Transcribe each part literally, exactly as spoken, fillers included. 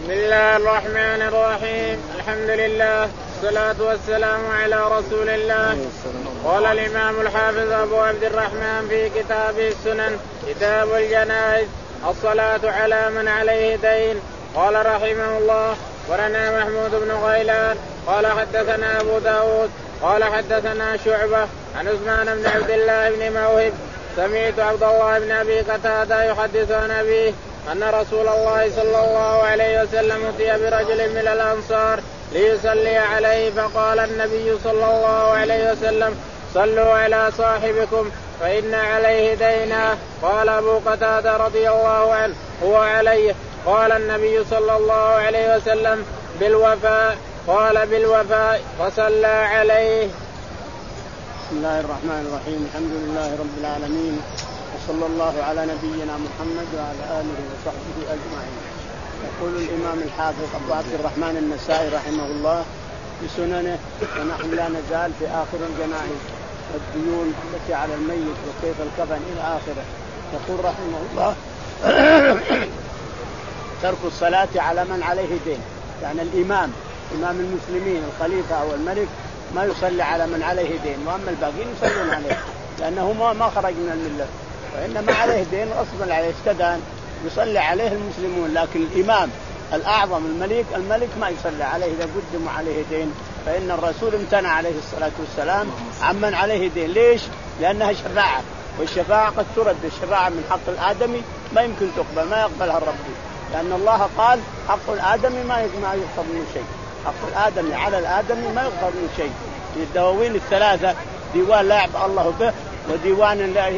بسم الله الرحمن الرحيم. الحمد لله والصلاة والسلام على رسول الله. قال الإمام الحافظ أبو عبد الرحمن في كتابه السنن كتاب الجنائز الصلاة على من عليه دين. قال رحمه الله ورنا محمود بن غيلان قال حدثنا أبو داود قال حدثنا شعبة عن عثمان بن عبد الله بن موهب سمعت عبد الله بن أبي قتادة يحدث عن أبيه أن رسول الله صلى الله عليه وسلم أتي برجل من الأنصار ليصلي عليه فقال النبي صلى الله عليه وسلم صلوا على صاحبكم فإن عليه دينا. قال أبو قتادة رضي الله عنه هو عليه. قال النبي صلى الله عليه وسلم بالوفاء. قال بالوفاء فصلى عليه. بسم الله الرحمن الرحيم. الحمد لله رب العالمين وصلى الله على نبينا محمد وعلى آله وصحبه أجمعين. يقول الإمام الحافظ أبو عبد الرحمن النسائي رحمه الله في سننه ونحن لا نزال في آخر الجنائز والديون التي على الميت وكيف الكفن إلى آخره. يقول رحمه الله ترك الصلاة على من عليه دين، يعني الإمام إمام المسلمين الخليفة أو الملك ما يصلي على من عليه دين، وأما الباقين يصلون عليه لأنه ما خرج من الملة، وإنما عليه دين وأصبر عليه استدان يصلي عليه المسلمون، لكن الإمام الأعظم الملك الملك ما يصلي عليه إذا قدم عليه دين، فإن الرسول امتنع عليه الصلاة والسلام عمن عليه دين. ليش؟ لأنها شفاعة، والشفاعة قد ترد. الشفاعة من حق الآدمي ما يمكن تقبل، ما يقبلها الرب، لأن الله قال حق الآدمي ما يقبل من شيء، حق الآدمي على الآدمي ما يقبل من شيء. الدواوين الثلاثة ديوان لا يعبأ الله به، وديوان لا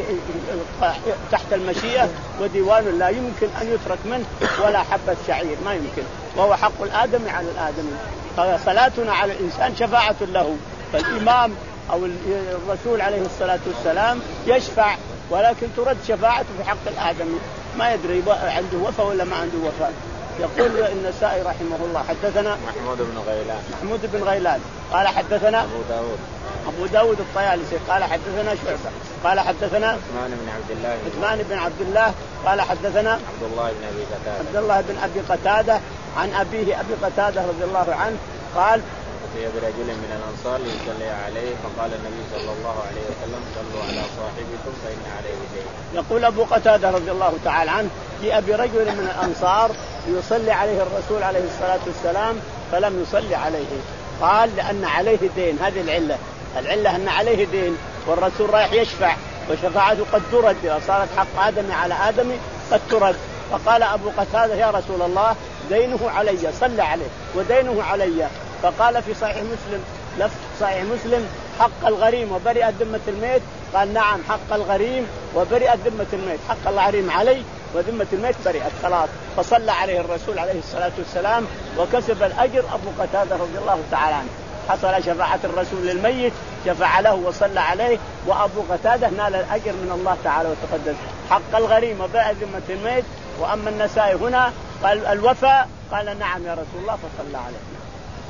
تحت المشيئة، وديوان لا يمكن أن يترك منه ولا حبة شعير ما يمكن، وهو حق الآدمي على الآدمي. فصلاتنا على الإنسان شفاعة له، فالإمام أو الرسول عليه الصلاة والسلام يشفع، ولكن ترد شفاعته في حق الآدمي، ما يدري عنده وفاء ولا ما عنده وفاء. يقول النسائي رحمه الله حدثنا محمود بن غيلان محمود بن غيلان قال حدثنا أبو داود أبو داود الطيالسي قال حدثنا شعبة قال حدثنا عثمان بن عبد الله عثمان بن عبد الله قال حدثنا عبد الله بن أبي قتادة عبد الله بن أبي قتادة عن أبيه أبي قتادة رضي الله عنه قال أتي برجل من الأنصار ليصلي عليه فقال النبي صلى الله عليه وسلم صلوا على صاحبكم فإن عليه دين. يقول أبو قتادة رضي الله تعالى عنه جاء برجل من الأنصار ليصلي عليه الرسول عليه الصلاة والسلام فلم يصلي عليه، قال لأن عليه دين. هذه العلة، العلة أن عليه دين والرسول رايح يشفع وشفاعته قد ترد، إذا صارت حق آدمي على آدمي قد ترد. فقال أبو قتادة يا رسول الله دينه علي صلى عليه ودينه علي. فقال في صحيح مسلم لفظ صحيح مسلم حق الغريم وبرئت ذمة الميت، قال نعم حق الغريم وبرئت ذمة الميت، حق الغريم علي وذمة الميت برئت خلاص. فصلى عليه الرسول عليه الصلاة والسلام وكسب الأجر أبو قتادة رضي الله تعالى عنه. حصل شفاعة الرسول للميت، شفع له وصلى عليه، وأبو قتادة نال الأجر من الله تعالى وتقدس. حق الغريم وبرئت ذمة الميت. وأما النسائي هنا قال الوفاء، قال نعم يا رسول الله فصلى عليه.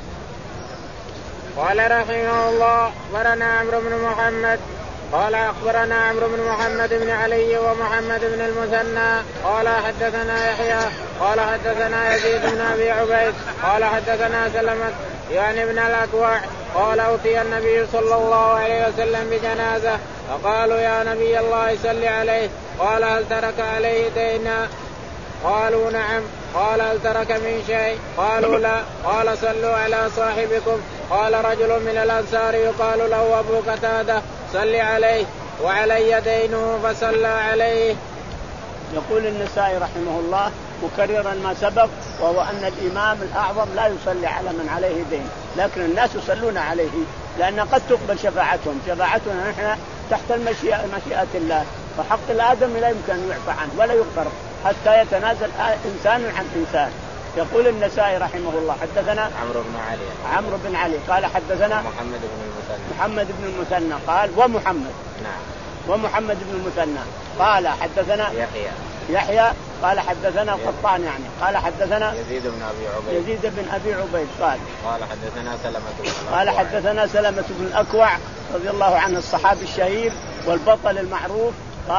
قال رحمه الله أخبرنا عمرو بن محمد قال أخبرنا عمرو بن محمد بن علي ومحمد بن المثنى قال حدثنا يحيى قال حدثنا يزيد بن أبي عبيد قال حدثنا سلمة يعني ابن الأكوع قال أوتي النبي صلى الله عليه وسلم بجنازة فقالوا يا نبي الله صل عليه. قال هل ترك عليه دينا؟ قالوا نعم. قال هل ترك من شيء؟ قالوا لا. قال صلوا على صاحبكم. قال رجل من الأنصار يقال له أبو قتادة صل عليه وعلي دينه فصلى عليه. يقول النسائي رحمه الله مكررا ما سبق، وهو أن الإمام الأعظم لا يصلي على من عليه دين، لكن الناس يصلون عليه لأن قد تقبل شفاعتهم. شفاعتنا نحن تحت المشيئة مشيئة الله، فحق الآدم لا يمكن أن يعفى عنه ولا يغفر حتى يتنازل إنسان عن إنسان. يقول النسائي رحمه الله حدثنا عمرو بن علي عمرو بن علي قال حدثنا محمد بن المثنى محمد بن المثنى قال ومحمد نعم ومحمد بن المثنى قال حدثنا يحيى يحيى قال حدثنا قطان يعني قال حدثنا يزيد بن أبي عبيد يزيد بن أبي عبيد قال قال حدثنا سلمة بن قال حدثنا سلمة بن الأكوع رضي الله عنه الصحابي الشهير والبطل المعروف قال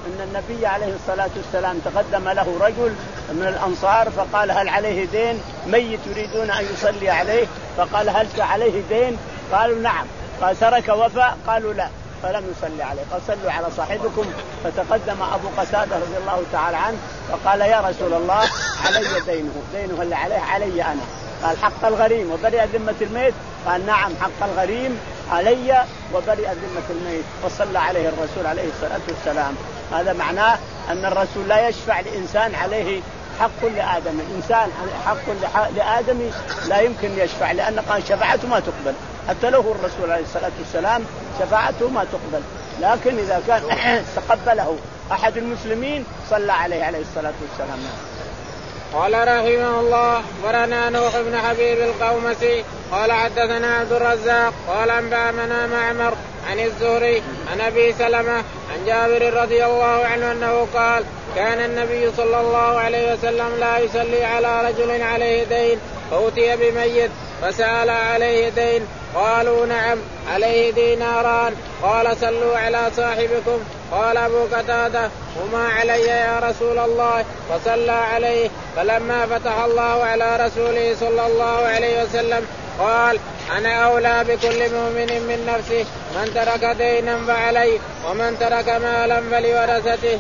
أن النبي عليه الصلاة والسلام تقدم له رجل من الأنصار فقال هل عليه دين؟ ميت يريدون أن يصلي عليه، فقال هل عليه دين؟ قالوا نعم. قال ترك وفاء؟ قالوا لا، فلم يصلي عليه. قال صلوا على صاحبكم. فتقدم أبو قتادة رضي الله تعالى عنه فقال يا رسول الله علي دينه، دينه اللي عليه علي أنا. قال حق الغريم وبرئ ذمة الميت؟ قال نعم حق الغريم علي وبرئ ذمة الميت. وصلى عليه الرسول عليه الصلاة والسلام. هذا معناه أن الرسول لا يشفع لإنسان عليه حق لآدم. الإنسان حق لآدم لا يمكن يشفع، لأن قال شفاعته ما تقبل، حتى له الرسول عليه الصلاة والسلام شفاعته ما تقبل. لكن إذا كان تقبله أحد المسلمين صلى عليه عليه الصلاة والسلام. قال رحمه الله ورنا نوح بن حبيب القومسي قال حدثنا عبد الرزاق قال أنبأنا معمر عن الزهري عن أبي سلمة عن جابر رضي الله عنه أنه قال كان النبي صلى الله عليه وسلم لا يصلي على رجل عليه دين فأتي بميت فسأل عليه دين قالوا نعم عليه ديناران. قال صلوا على صاحبكم. قال أبو قتادة وما علي يا رسول الله؟ فصلى عليه. فلما فتح الله على رسوله صلى الله عليه وسلم قال أنا أولى بكل مؤمن من نفسه، من ترك دينا فعليه ومن ترك مالا فلورثته.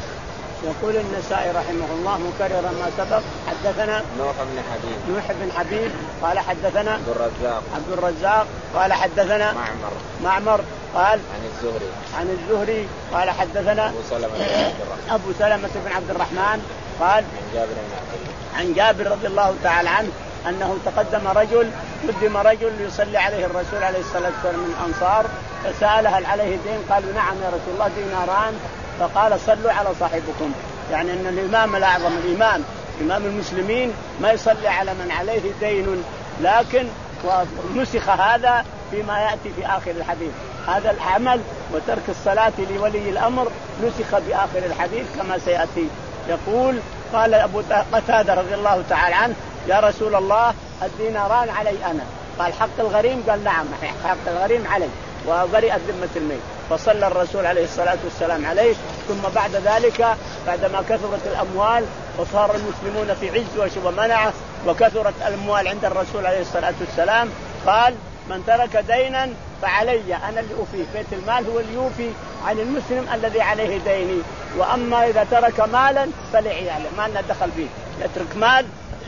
يقول النسائي رحمه الله مكرر ما سبق. حدثنا نوح بن حبيب نوح بن حبيب قال حدثنا عبد الرزاق عبد الرزاق قال حدثنا معمر معمر قال عن الزهري عن الزهري قال حدثنا أبو سلمة بن عبد الرحمن أبو سلمة بن عبد الرحمن قال عن جابر بن عبد الله عن جابر رضي الله تعالى عنه أنه تقدم رجل قدم رجل يصلي عليه الرسول عليه الصلاة والسلام من الأنصار فسأل هل عليه دين؟ قالوا نعم يا رسول الله ديناران. فقال صلوا على صاحبكم، يعني أن الإمام الأعظم الإمام إمام المسلمين ما يصلي على من عليه دين. لكن ونسخ هذا فيما يأتي في آخر الحديث. هذا العمل وترك الصلاة لولي الأمر نسخ بآخر الحديث كما سيأتي. يقول قال أبو قتادة رضي الله تعالى عنه يا رسول الله الديناران علي أنا. قال حق الغريم؟ قال نعم حق الغريم علي وبرئت ذمة الميت. فصلى الرسول عليه الصلاة والسلام عليه. ثم بعد ذلك بعدما كثرت الأموال وصار المسلمون في عز ومنعه وكثرت الأموال عند الرسول عليه الصلاة والسلام قال من ترك دينا فعلي أنا اللي أوفيه. بيت المال هو اللي يوفي عن المسلم الذي عليه ديني، وأما إذا ترك مالا فلعياله ما لنا دخل فيه، يترك مال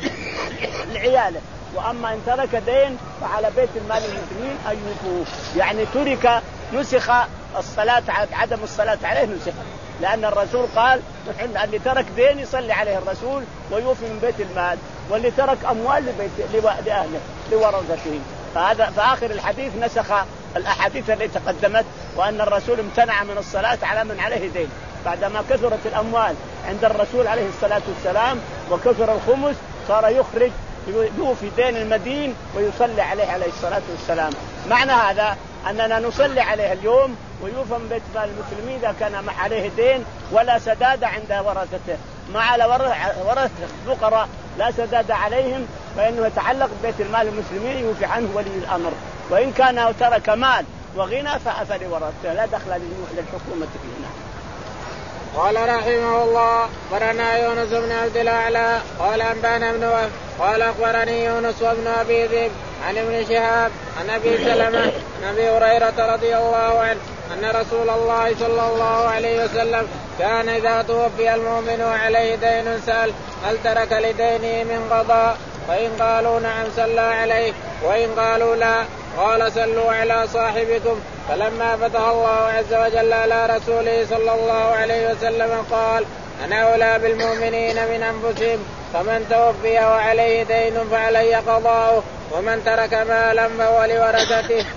لعياله. وأما إن ترك دين فعلى بيت المال المسلمين أن يوفوه. يعني ترك نسخ الصلاة عدم الصلاة عليه نسخ، لأن الرسول قال اللي ترك دين يصلي عليه الرسول ويوفي من بيت المال، واللي ترك أموال لبيت لأهله لورثته. فهذا في آخر الحديث نسخ الأحاديث التي تقدمت وأن الرسول امتنع من الصلاة على من عليه دين. بعدما كثرت الأموال عند الرسول عليه الصلاة والسلام وكثر الخمس صار يخرج يوفي دين المدين ويصلي عليه عليه الصلاة والسلام. معنى هذا أننا نصلي عليه اليوم ويوفى من بيت مال المسلمين إذا كان ما عليه دين ولا سداد عند ورثته. ما على ورث فقراء لا سداد عليهم فإنه يتعلق ببيت المال المسلمين يوفي عنه ولي الأمر. وإن كان ترك مال وغنى فلورثته لا دخل للحكومة فيه. قال رحمه الله برنا يونس بن عبد الأعلى قال أنبانا بن وهب قال أخبرني يونس وابن أبي ذئب عن ابن شهاب عن أبي سلمة عن أبي هريرة رضي الله عنه أن رسول الله صلى الله عليه وسلم كان إذا توفي المؤمن عليه دين سأل هل ترك لدينه من قضاء؟ فإن قالوا نعم صلى عليه، وإن قالوا لا قال صلوا على صاحبكم. فلما فتح الله عز وجل على رسوله صلى الله عليه وسلم قال أنا أولى بالمؤمنين من أنفسهم، فمن توفي وعليه دين فعلي قضاؤه ومن ترك مالا فهو لورثته.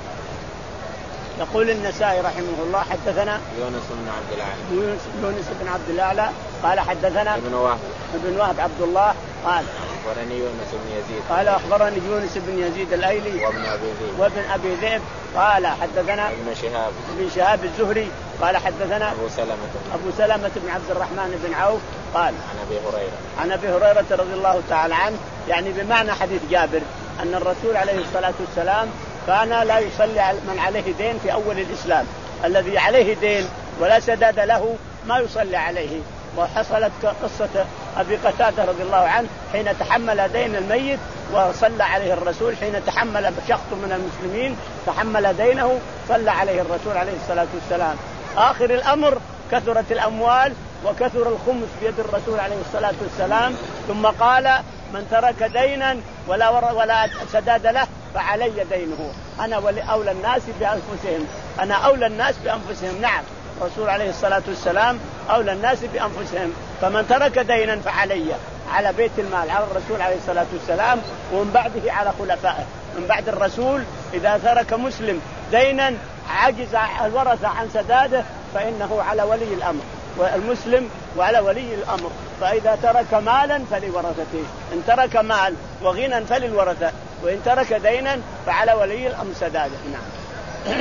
يقول النسائي رحمه الله حدثنا يونس بن عبد الأعلى يونس بن عبد الأعلى قال حدثنا ابن وهب ابن وهب عبد الله قال أخبرني يونس بن يزيد قال أخبرني يونس بن يزيد الأيلي وابن أبي ذئب وابن أبي ذئب قال حدثنا ابن شهاب ابن شهاب الزهري قال حدثنا أبو سلمة أبو سلمة بن عبد الرحمن بن عوف قال عن أبي هريرة عن أبي هريرة رضي الله تعالى عنه، يعني بمعنى حديث جابر أن الرسول عليه الصلاة والسلام كان لا يصلي على من عليه دين في أول الإسلام. الذي عليه دين ولا سداد له ما يصلي عليه. وحصلت قصة أبي قتادة رضي الله عنه حين تحمل دين الميت وصلى عليه الرسول، حين تحمل شخص من المسلمين تحمل دينه صلى عليه الرسول عليه الصلاة والسلام. آخر الأمر كثرت الأموال وكثر الخمس بيد الرسول عليه الصلاة والسلام، ثم قال من ترك دينا ولا, ولا سداد له فعلي دينه، أنا ولي أولى الناس بأنفسهم، أنا أولى الناس بأنفسهم. نعم الرسول عليه الصلاة والسلام أولى الناس بأنفسهم، فمن ترك دينا فعلي، على بيت المال، على الرسول عليه الصلاة والسلام، ومن بعده على خلفائه. من بعد الرسول إذا ترك مسلم دينا عجز الورثة عن سداده فإنه على ولي الأمر والمسلم وعلى ولي الأمر. فإذا ترك مالا فلورثته، إن ترك مال وغنى فللورثة، وإن ترك دينا فعلى ولي الأمر سداده. نعم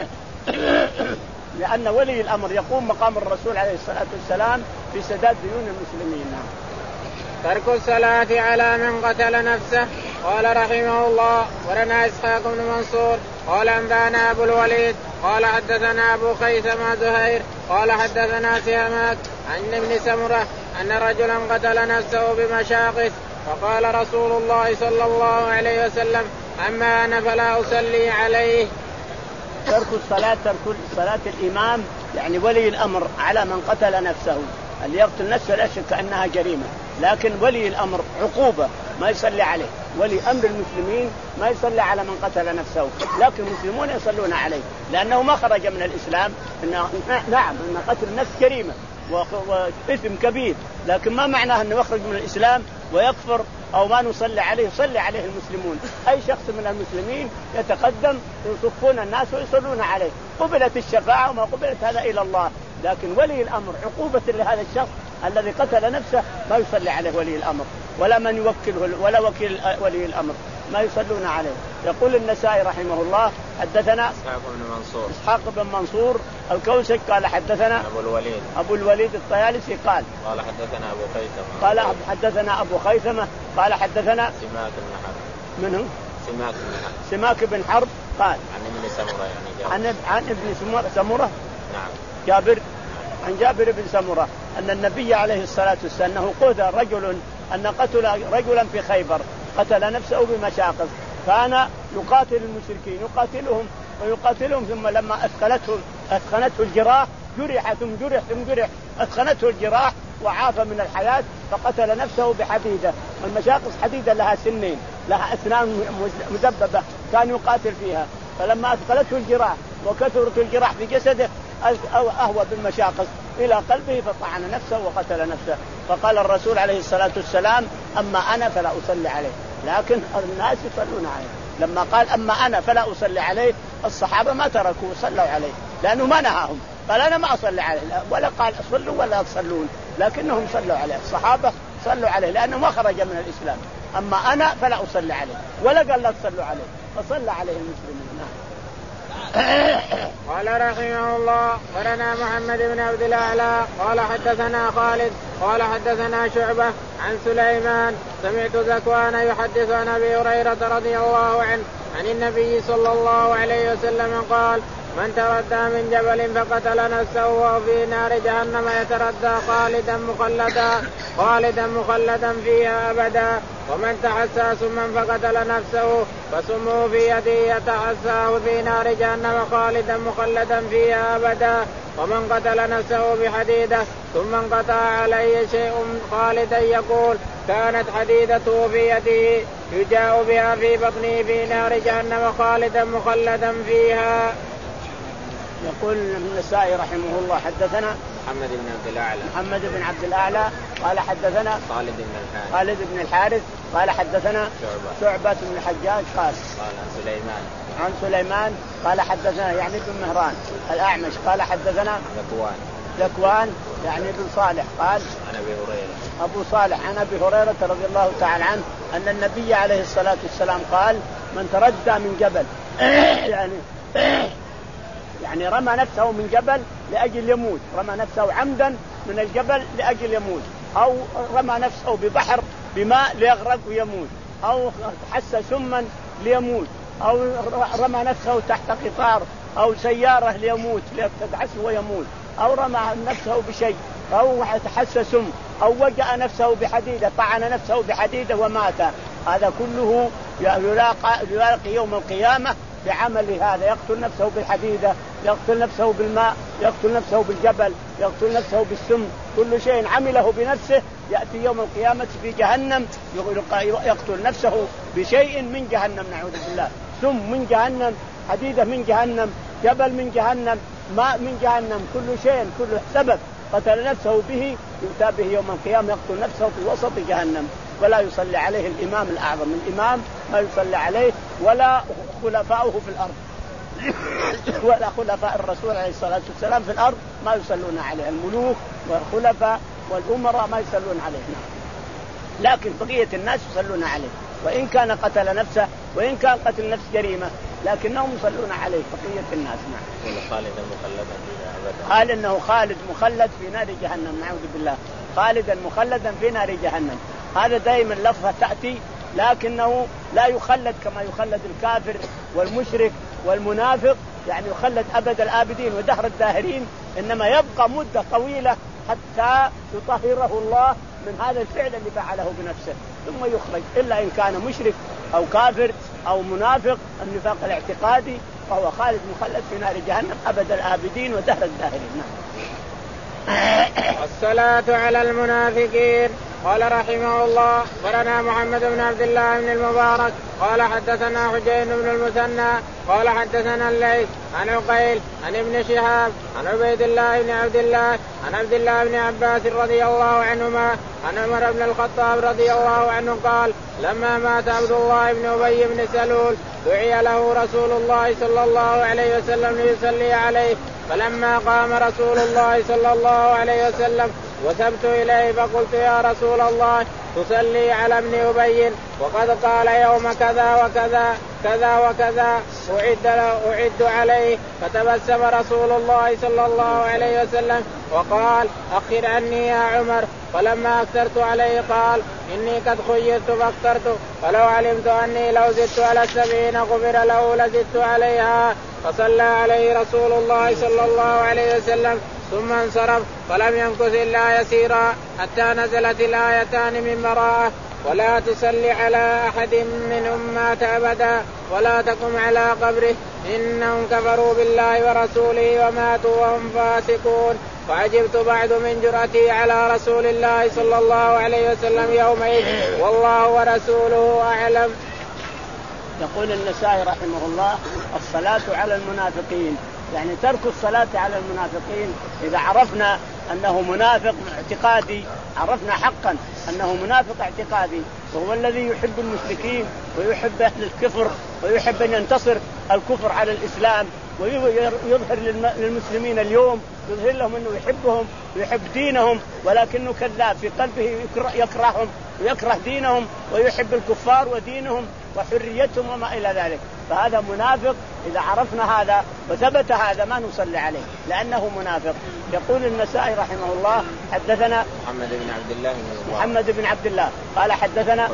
لأن ولي الأمر يقوم مقام الرسول عليه الصلاة والسلام في سداد ديون المسلمين. نعم. ترك الصلاة على من قتل نفسه. قال رحمه الله ولنا إسحاق بن منصور قال أنبانا أبو الوليد قال حدثنا أبو خيثمة زهير قال حدثنا سهماك عن ابن سمرة أن رجلا قتل نفسه بمشاقص، فقال رسول الله صلى الله عليه وسلم أما أنا فلا أصلي عليه. ترك الصلاة، ترك صلاة الإمام يعني ولي الأمر على من قتل نفسه. اللي يقتل نفسه لا شك أنها جريمة، لكن ولي الأمر عقوبة ما يصلي عليه. ولي أمر المسلمين ما يصلي على من قتل نفسه، لكن المسلمون يصلون عليه لأنه ما خرج من الإسلام. إنه نعم إن قتل النفس جريمة وإثم كبير، لكن ما معناه أنه يخرج من الإسلام ويكفر أو ما نصلي عليه. يصلي عليه المسلمون، أي شخص من المسلمين يتقدم يصفون الناس ويصلون عليه، قبلت الشفاعة وما قبلت هذا إلى الله. لكن ولي الأمر عقوبة لهذا الشخص الذي قتل نفسه ما يصلي عليه ولي الأمر ولا من يوكله ولا وكيل ولي الأمر، ما يصلون عليه. يقول النسائي رحمه الله حدثنا إسحاق بن منصور إسحاق بن منصور الكوسج قال حدثنا أبو الوليد أبو الوليد الطيالسي قال قال حدثنا أبو خيثمة قال حدثنا أبو خيثمة قال حدثنا سماك بن حرب منه سماك بن حرب سماك بن حرب قال عن ابن سمرة يعني عن عن ابن سمرة نعم جابر عن جابر بن سمرة أن النبي عليه الصلاة والسلام أنه قتل رجل أن قتل رجلا في خيبر قتل نفسه بمشاقص، كان يقاتل المشركين يقاتلهم ويقاتلهم ثم لما أثقلته أثخنته الجراح جرح ثم جرح ثم جرح أثخنته الجراح وعاف من الحياة فقتل نفسه بحديدة. المشاقص حديدة لها سنين لها أسنان مدببة كان يقاتل فيها، فلما أثقلته الجراح وكثرت الجراح في جسده أهوى بالمشاقص إلى قلبه فطعن نفسه وقتل نفسه. فقال الرسول عليه الصلاة والسلام أما أنا فلا أصلي عليه، لكن الناس يصلون عليه. لما قال أما أنا فلا أصلي عليه الصحابة ما تركوا صلوا عليه لأنه ما نهاهم، قال أنا ما أصلي عليه ولا قال أصلوا ولا تصلون، لكنهم صلوا عليه. الصحابة صلوا عليه لأنه ما خرج من الإسلام. أما أنا فلا أصلي عليه ولا قال لا تصلوا عليه، فصلى عليه المسلمين. قال رحمه الله ولنا محمد بن عبد الأعلى قال حدثنا خالد قال حدثنا شعبة عن سليمان سمعت ذكوان يحدث عن أبي هريرة رضي الله عنه عن النبي صلى الله عليه وسلم قال من تردى من جبل فقتل نفسه وهو في نار جهنم يتردى خالدا مخلدا خالدا مخلدا فيها أبدا، ومن تحسى سما فقتل نفسه فسمه في يده يتحساه في نار جهنم خالدا مخلدا فيها أبدا، ومن قتل نفسه بحديدة ثم انقطع عليه شيء خالدا يقول كانت حديدته في يده يجاء بها في بطنه في نار جهنم خالدا مخلدا فيها. يقول النسائي رحمه الله حدثنا محمد بن عبد الأعلى محمد بن عبد الأعلى قال حدثنا خالد بن الحارث خالد بن الحارث قال حدثنا شعبة شعبة بن الحجاج قال قال عن سليمان عن سليمان قال حدثنا يعني بن مهران الأعمش قال حدثنا ذكوان ذكوان يعني بن صالح قال عن أبي هريرة أبو صالح عن أبي هريرة رضي الله تعالى عنه أن النبي عليه الصلاة والسلام قال من تردى من جبل يعني يعني رمى نفسه من جبل لأجل يموت، رمى نفسه عمدا من الجبل لأجل يموت، أو رمى نفسه ببحر بماء ليغرق ويموت، أو حس سما ليموت، أو رمى نفسه تحت قطار أو سيارة ليموت ليتدعسه ويموت، أو رمى نفسه بشيء أو تحسس سم أو وجأ نفسه بحديدة طعن نفسه بحديدة ومات، هذا كله يلاقى, يلاقي يوم القيامة بعمل هذا، يقتل نفسه بالحديدة، يقتل نفسه بالماء، يقتل نفسه بالجبل، يقتل نفسه بالسم، كل شيء عمله بنفسه يأتي يوم القيامة في جهنم يقتل نفسه بشيء من جهنم، نعوذ بالله، سم من جهنم، حديدة من جهنم، جبل من جهنم، ماء من جهنم، كل شيء كل سبب قتل نفسه به يؤتى به يوم القيامة يقتل نفسه في وسط جهنم، ولا يصلي عليه الإمام الأعظم، الإمام ما يصلي عليه ولا خلفاؤه في الأرض ولا خلفاء الرسول عليه الصلاة والسلام في الأرض ما يصلون عليه، الملوك والخلفاء والأمراء ما يصلون عليه، لكن بقية الناس يصلون عليه، وإن كان قتل نفسه وإن كان قتل نفس جريمة لكنهم يصلون عليه بقية الناس. نعم. خالدا مخلدا قال إنه خالد مخلد في نار جهنم، نعوذ بالله، خالدا مخلدا في نار جهنم، هذا دائما لفظة تأتي لكنه لا يخلد كما يخلد الكافر والمشرك والمنافق، يعني يخلد أبد الآبدين ودهر الداهرين، إنما يبقى مدة طويلة حتى يطهره الله من هذا الفعل اللي فعله بنفسه ثم يخرج، إلا إن كان مشرك أو كافر أو منافق النفاق الاعتقادي فهو خالد مخلد في نار جهنم أبد الآبدين ودهر الداهرين. الصلاة على المنافقين. قال رحمه الله أخبرنا محمد بن عبد الله بن المبارك قال حدثنا حجين بن المثنى قال حدثنا الليث عن عقيل عن ابن شهاب عن عبيد الله بن عبد الله عن عبد الله بن عباس رضي الله عنهما عن عمر بن الخطاب رضي الله عنه قال لما مات عبد الله بن أبي بن سلول دعي له رسول الله صلى الله عليه وسلم ليصلي عليه، فلما قام رسول الله صلى الله عليه وسلم وثبت إليه فقلت يا رسول الله تصلي على ابن أبي وقد قال يوم كذا وكذا كذا وكذا أعد, أعد عليه، فتبسم رسول الله صلى الله عليه وسلم وقال أخر عني يا عمر، فلما أكثرت عليه قال إني قد خيرت فاخترت، فلو علمت أني لو زدت على السبعين غفر له لزدت عليها، فصلى عليه رسول الله صلى الله عليه وسلم ثم انصرف، فلم يمكث إلا يسيرا حتى نزلت الآيتان من براءة ولا تصلي على أحد منهم مات أبدا ولا تقم على قبره إنهم كفروا بالله ورسوله وماتوا وهم فاسقون، فعجبت بعد من جرأتي على رسول الله صلى الله عليه وسلم يومئذ والله ورسوله أعلم. يقول النسائي رحمه الله الصلاة على المنافقين، يعني ترك الصلاة على المنافقين. إذا عرفنا أنه منافق اعتقادي عرفنا حقا أنه منافق اعتقادي وهو الذي يحب المشركين ويحب أهل الكفر ويحب أن ينتصر الكفر على الإسلام ويظهر للمسلمين اليوم يظهر لهم أنه يحبهم ويحب دينهم، ولكنه كذاب في قلبه يكرههم ويكره دينهم ويحب الكفار ودينهم وحريتهم وما إلى ذلك، فهذا منافق. إذا عرفنا هذا وثبت هذا ما نصلي عليه لأنه منافق. يقول النسائي رحمه الله حدثنا محمد بن عبد الله محمد بن عبد الله قال حدثنا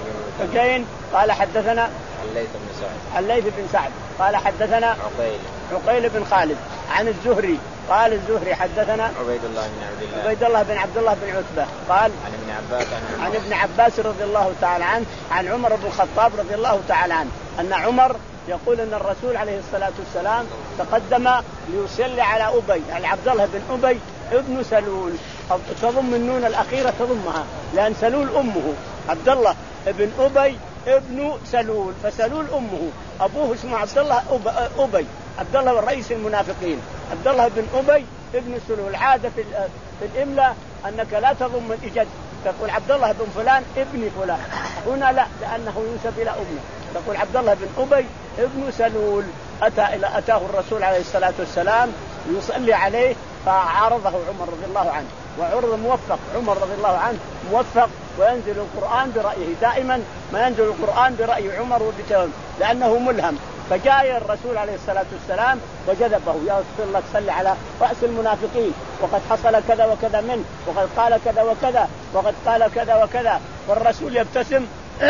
حجين قال حدثنا الليث بن سعد الليث بن سعد قال حدثنا عقيل عقيل بن خالد عن الزهري قال الزهري حدثنا عبيد الله بن عبد الله عبيد الله بن عبد الله بن عتبة قال عن ابن عباس عن, عن ابن عباس رضي الله تعالى عنه عن عمر بن الخطاب رضي الله تعالى عنه أن عمر يقول أن الرسول عليه الصلاة والسلام تقدم ليصلي على أبي على عبد الله بن أبي ابن سلول، تضم النون الأخيرة تضمها لأن سلول أمه عبد الله ابن أبي ابن سلول، فسلول أمه أبوه اسمه عبد الله أبي عبد الله رئيس المنافقين عبد الله بن أبي ابن سلول. عادة في, في الإملاء أنك لا تضم الإجد تقول عبد الله بن فلان ابن فلان، هنا لا لأنه ينسب إلى أمه تقول عبد الله بن أبي ابن سلول. أتى إلى أتاه الرسول عليه الصلاة والسلام يصلي عليه فعارضه عمر رضي الله عنه، وعرض موفق عمر رضي الله عنه موفق وينزل القرآن برأيه، دائما ما ينزل القرآن برأي عمر وبتهم لأنه ملهم. فجاء الرسول عليه الصلاة والسلام وجذبه يا رسول الله صلى على رأس المنافقين وقد حصل كذا وكذا منه وقد قال كذا وكذا وقد قال كذا وكذا، والرسول يبتسم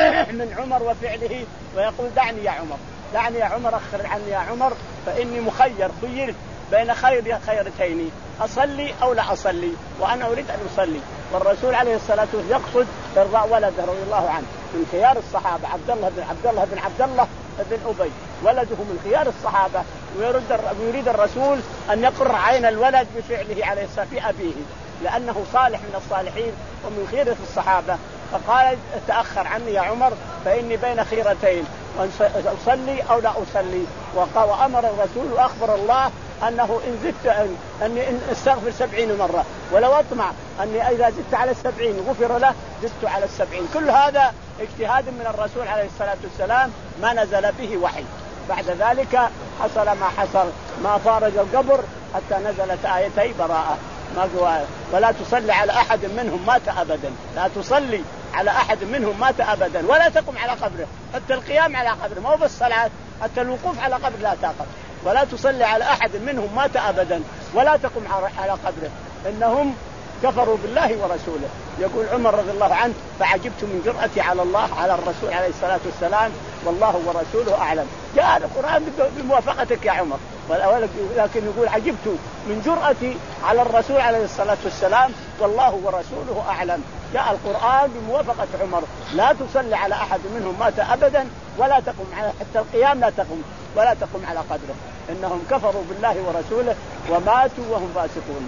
من عمر وفعله ويقول دعني يا عمر دعني يا عمر أخر عني يا عمر فإني مخير خيرت بين خير خيرتين أصلي أو لا أصلي وأنا أريد أن أصلي. والرسول عليه الصلاة والسلام يقصد إرضاء ولده رضي الله عنه من خيار الصحابة عبد الله بن عبد الله بن عبد الله بن أبي، ولده من خيار الصحابة، ويريد ويريد الرسول أن يقر عين الولد بفعله عليه الصلاة في أبيه لأنه صالح من الصالحين ومن خيرة الصحابة. فقال تأخر عني يا عمر فإني بين خيرتين أصلي أو لا أصلي. وأمر الرسول وأخبر الله أنه إن زدت أني إن استغفر سبعين مرة ولو أطمع أني إذا زدت على السبعين غفر له زدت على السبعين. كل هذا اجتهاد من الرسول عليه الصلاة والسلام ما نزل به وحي. بعد ذلك حصل ما حصل، ما فارج القبر حتى نزلت آيتي براءة ما ولا تصلي على أحد منهم مات أبدا، لا تصلي على أحد منهم مات أبدا ولا تقم على قبره. حتى القيام على قبره مو بالصلاة، حتى الوقوف على قبره لا تقف. ولا تصلي على أحد منهم مات أبدا ولا تقم على قبره إنهم كفروا بالله ورسوله. يقول عمر رضي الله عنه فعجبت من جرأتي على الله على الرسول عليه الصلاة والسلام والله ورسوله أعلم. جاء القرآن بموافقتك يا عمر، لكن يقول عجبت من جرأتي على الرسول عليه الصلاة والسلام والله ورسوله أعلم. جاء القرآن بموافقة عمر لا تصلي على أحد منهم مات أبدا ولا تقم على حتى القيام لا تقم ولا تقم على قدره إنهم كفروا بالله ورسوله وماتوا وهم فاسقون.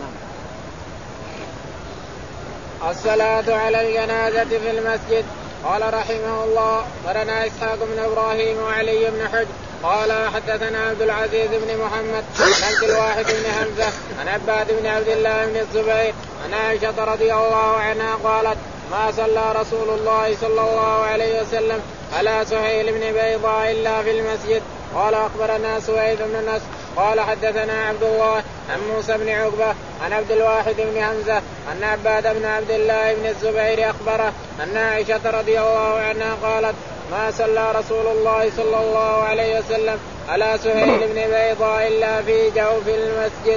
الصلاة على الجنازة في المسجد. قال رحمه الله ورنا إسحاق بن إبراهيم وعلي بن حجر قال حدثنا عبد العزيز بن محمد عن عبد الواحد بن حمزة عن عباد بن عبد الله بن الزبير عن عائشة رضي الله عنها قالت ما صلى رسول الله صلى الله عليه وسلم على سهيل بن بيضاء إلا في المسجد. قال أخبرنا سويد بن نصر قال حدثنا عبد الله عن موسى بن عقبة عن عبد الواحد بن حمزة أن عباد بن عبد الله بن الزبير أخبره أن عائشة رضي الله عنها قالت ما صلى رسول الله صلى الله عليه وسلم على سهيل بن بيضاء إلا في جوف المسجد.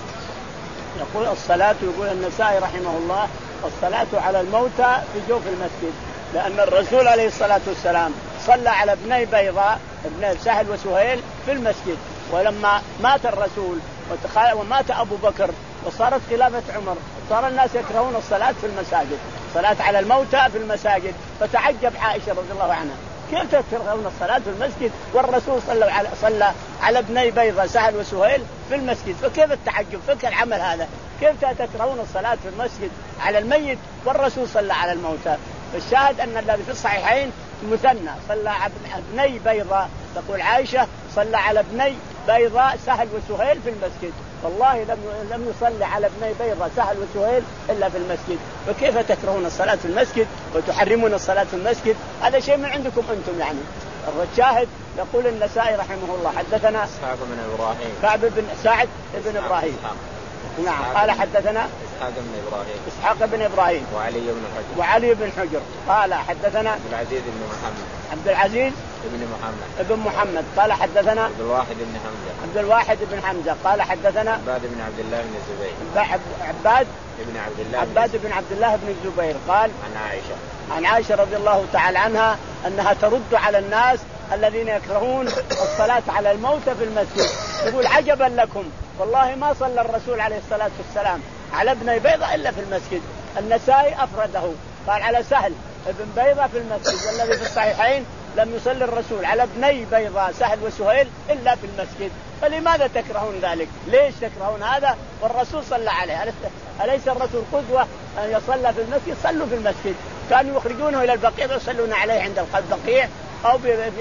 يقول الصلاة، يقول النسائي رحمه الله الصلاة على الموتى في جوف المسجد، لأن الرسول عليه الصلاة والسلام صلى على ابني بيضاء ابن سهل وسهيل في المسجد. ولما مات الرسول ومات أبو بكر وصارت خلافة عمر صار الناس يكرهون الصلاة في المساجد، صلاة على الموتى في المساجد. فتعجب عائشة رضي الله عنها كيف تكرهون الصلاة في المسجد والرسول صلى على صلى على ابني بيضاء سهل وسهيل في المسجد، فكيف التعجب فكر العمل هذا؟ كيف تكرهون الصلاة في المسجد على الميت والرسول صلى على الموتى؟ فالشاهد أن الذي في الصحيحين مثنى صلى على ابني بيضاء، تقول عائشة صلى على ابني بيضاء سهل وسهيل في المسجد، والله لم لم يصلي على ابني بيضاء سهل وسهيل إلا في المسجد. فكيف تكرهون الصلاة في المسجد وتحرمون الصلاة في المسجد؟ هذا شيء من عندكم أنتم يعني. الشاهد يقول النسائي رحمه الله حدثنا إسحاق بن إبراهيم كعب بن سعد بن إبراهيم نعم قال حدثنا إسحاق بن إبراهيم إسحاق بن إبراهيم وعلي بن حجر وعلي بن حجر قال حدثنا عبد العزيز بن محمد عبد العزيز بن محمد بن محمد قال حدثنا عبد الواحد بن حمزة عبد الواحد بن حمزة قال حدثنا عباد بن عبد الله بن الزبير عباد بن عبد الله عباد بن عبد الله بن الزبير قال عن عائشة عن عائشة رضي الله تعالى عنها أنها ترد على الناس الذين يكرهون الصلاة على الموتى في المسجد. يقول عجبا لكم والله ما صلى الرسول عليه الصلاة والسلام على ابني بيضاء إلا في المسجد. النسائي أفرده قال على سهل ابن بيضاء في المسجد، والذي في الصحيحين لم يصلي الرسول على ابني بيضاء سهل وسهيل إلا في المسجد. فلماذا تكرهون ذلك؟ ليش تكرهون هذا والرسول صلى عليه؟ أليس الرسول قدوة أن يصلى في المسجد؟ صلوا في المسجد. كانوا يخرجونه إلى البقيع ويصلون عليه عند البقيع أو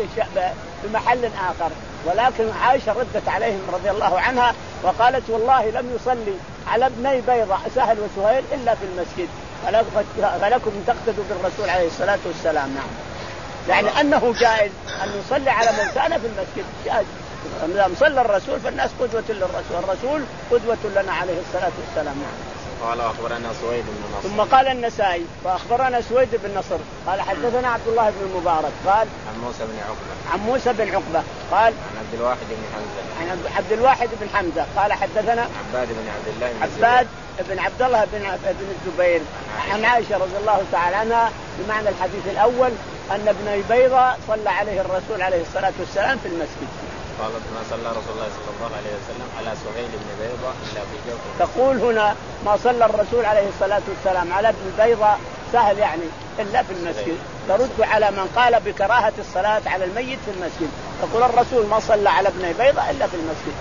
بمحل آخر. ولكن عائشة ردت عليهم رضي الله عنها وقالت والله لم يصلي على ابني بيضاء سهل وسهيل إلا في المسجد، فلكم تقتدوا بالرسول عليه الصلاة والسلام. نعم، يعني أنه جائز أن يصلي على موتانا في المسجد جائز. إذا صلى الرسول فالناس قدوة للرسول، الرسول قدوة لنا عليه الصلاة والسلام. نعم. قال أخبرنا سويد بن نصر ثم قال النسائي فأخبرنا سويد بن نصر قال حدثنا عبد الله بن المبارك قال عن موسى بن عقبة عن موسى بن عقبة قال عن عبد الواحد بن حمزة عن عبد الواحد بن حمزة قال حدثنا عباد بن عبد الله بن عباد بن عبد الله بن بن الزبير عن عائشة رضي الله تعالى عنها بمعنى الحديث الأول أن ابن بيضاء صلى عليه الرسول عليه الصلاة والسلام في المسجد. قالت ما صلى رسول الله صلى الله عليه وسلم على سهيل بن بيضة إلا في جوف. تقول هنا ما صلى الرسول عليه الصلاة والسلام على ابن بيضة سهل يعني إلا في المسجد. ترد على من قال بكراهة الصلاة على الميت في المسجد. تقول الرسول ما صلى على ابن بيضة إلا في المسجد.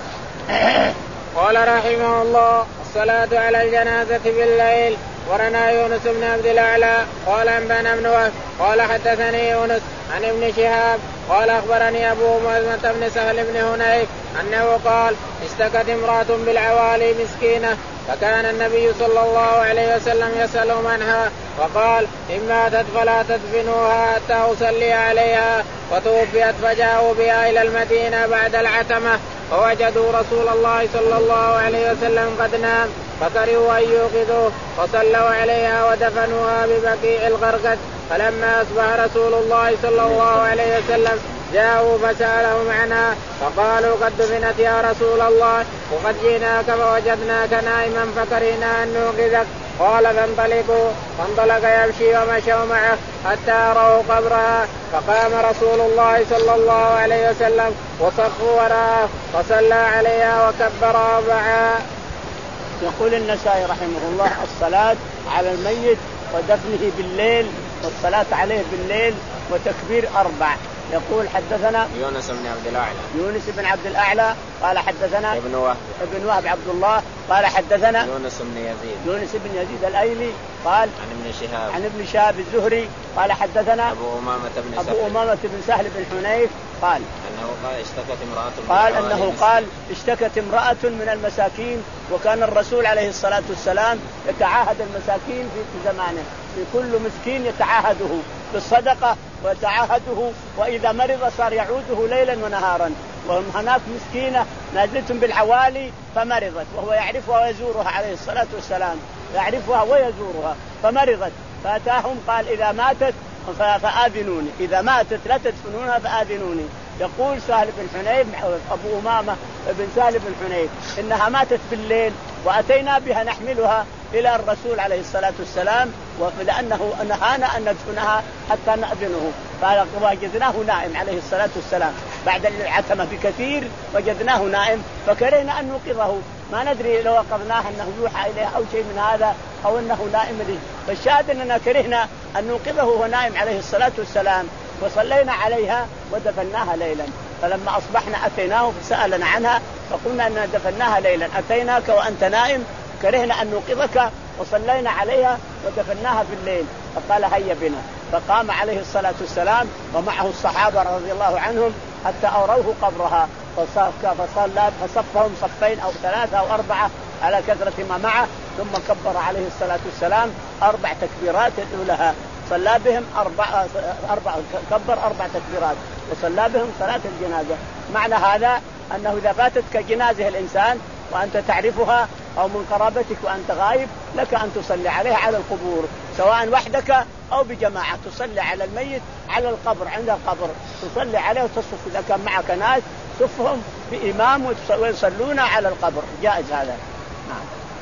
نعم. قال رحمه الله الصلاة على الجنازة بالليل. ورنا يونس بن عبد الأعلى قال أنبأنا ابن وهب قال حدثني يونس عن ابن شهاب قال أخبرني أبو أمامة بن سهل بن هنيف أنه قال اشتكت امرأة بالعوالي مسكينة فكان النبي صلى الله عليه وسلم يسألهم عنها وقال إن ماتت فلا تدفنوها حتى أصلي عليها فتوفيت فجاءوا بها إلى المدينة بعد العتمة فوجدوا رسول الله صلى الله عليه وسلم قد نام فكرهوا أن يوقظوه فصلوا عليها ودفنوها ببقيع الغرقد. فلما أصبح رسول الله صلى الله عليه وسلم جاءوا فسألهم عنها فقالوا قد دفنت يا رسول الله وقد جئناك فوجدناك نائما فكرهنا أن نوقظك. قال فانطلقوا فانطلق يمشي ومشوا معه حتى رأوا قبرها فقام رسول الله صلى الله عليه وسلم وصفوا وراءه فصلى عليها وكبر أربعا. يقول النسائي رحمه الله الصلاة على الميت ودفنه بالليل والصلاة عليه بالليل وتكبير أربع. يقول حدثنا يونس بن عبد الأعلى يونس بن عبد الأعلى قال حدثنا ابن وهب ابن وهب عبد الله قال حدثنا يونس بن يزيد يونس بن يزيد الأيلي قال عن ابن شهاب عن ابن شهاب الزهري قال حدثنا أبو أمامة بن أبو أمامة بن سهل بن حنيف قال أنه قال اشتكت امرأة قال أنه قال اشتكت امرأة من المساكين وكان الرسول عليه الصلاة والسلام يتعاهد المساكين في زمانه في كل مسكين يتعاهده بالصدقة ويتعاهده وإذا مرض صار يعوده ليلا ونهارا. وهناك مسكينة نازلة بالعوالي فمرضت وهو يعرفها ويزورها عليه الصلاة والسلام يعرفها ويزورها فمرضت فأتاهم قال إذا ماتت فآذنوني إذا ماتت لا تدفنونها فآذنوني. يقول سهل بن حنيف أبو أمامة بن سهل بن حنيف إنها ماتت بالليل وأتينا بها نحملها إلى الرسول عليه الصلاة والسلام ولأنه نهانا أن ندفنها حتى نأذنه فوجدناه نائم عليه الصلاة والسلام بعد العتمة بكثير وجدناه نائم فكرهنا أن نوقظه ما ندري لو وقظناه أنه يوحى إليه أو شيء من هذا أو أنه نائم به فالشاهد أننا كرهنا أن نوقظه وهو نائم عليه الصلاة والسلام وصلينا عليها ودفناها ليلا. فلما أصبحنا أتيناه فسألنا عنها فقلنا أننا دفناها ليلا أتيناك وأنت نائم كرهنا أن نوقظك وصلينا عليها ودفناها في الليل فقال هيا بنا. فقام عليه الصلاة والسلام ومعه الصحابة رضي الله عنهم حتى أوروه قبرها فصلى فصفهم صفين أو ثلاثة أو أربعة على كثرة ما معه ثم كبر عليه الصلاة والسلام أربع تكبيرات يدعو لها صلى بهم أربع أربع كبر أربع تكبيرات وصلى بهم صلاة الجنازة. معنى هذا أنه إذا فاتتك جنازة الإنسان وأنت تعرفها أو من قرابتك وأنت غايب لك أن تصلي عليها على القبور سواء وحدك أو بجماعة تصلي على الميت على القبر عند القبر تصلي عليه وتصف إذا كان معك ناس صفهم بإمام ويصلون على القبر جائز هذا. نعم.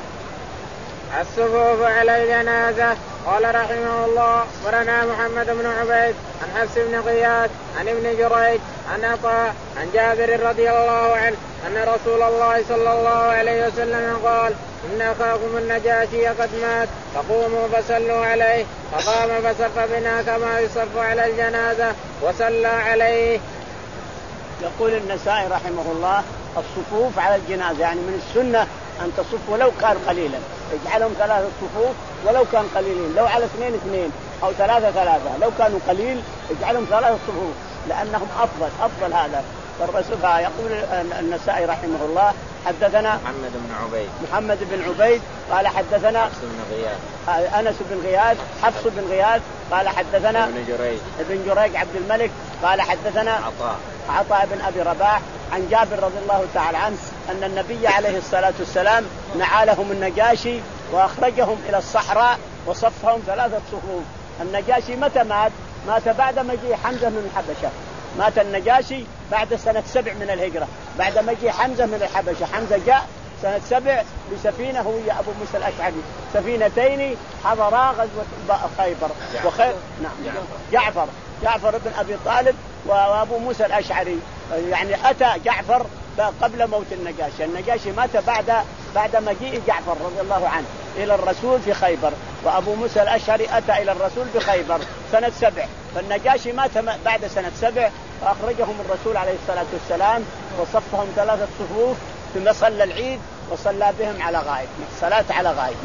الصفوف على الجنازة. قال رحمه الله ورنا محمد بن عبيد عن حفص بن غياث عن ابن جريج عن عطاء عن جابر رضي الله عنه أن رسول الله صلى الله عليه وسلم قال إن أخاكم النجاشي قد مات فقوموا فصلوا عليه فقام فصف بنا كما يصف على الجنازة وصلى عليه. يقول النسائي رحمه الله الصفوف على الجنازة يعني من السنة أن تصف ولو كان قليلا اجعلهم ثلاثة صفوف ولو كان قليلين لو على اثنين اثنين أو ثلاثة ثلاثة لو كانوا قليل اجعلهم ثلاثة صفوف لأنهم أفضل أفضل هذا. فالرسول يقول النسائي رحمه الله حدثنا محمد بن عبيد محمد بن عبيد قال حدثنا حفص بن غياث أنس بن غياث حفص بن غياث قال حدثنا ابن جريج ابن جريج عبد الملك قال حدثنا عطاء عطاء بن أبي رباح عن جابر رضي الله تعالى عنه أن النبي عليه الصلاة والسلام نعى لهم النجاشي وأخرجهم إلى الصحراء وصفهم ثلاثة صفوف. النجاشي متى مات؟ مات بعد مجيء حمزة من الحبشة. مات النجاشي بعد سنة سبع من الهجرة بعد مجيء حمزة من الحبشة. حمزة جاء سنة سبع بسفينة هو يا أبو موسى الأشعري سفينتين حضرا غزوة خيبر وخير نعم جعفر جعفر بن أبي طالب وأبو موسى الأشعري. يعني أتى جعفر قبل موت النجاشي، النجاشي مات بعد بعد مجيء جعفر رضي الله عنه إلى الرسول في خيبر، وأبو موسى الأشعري أتى إلى الرسول في خيبر سنة سبع، فالنجاشي مات بعد سنة سبع، فأخرجهم الرسول عليه الصلاة والسلام وصفهم ثلاثة صفوف ثم صلى العيد وصلى بهم على غائب، الصلاة على غائب.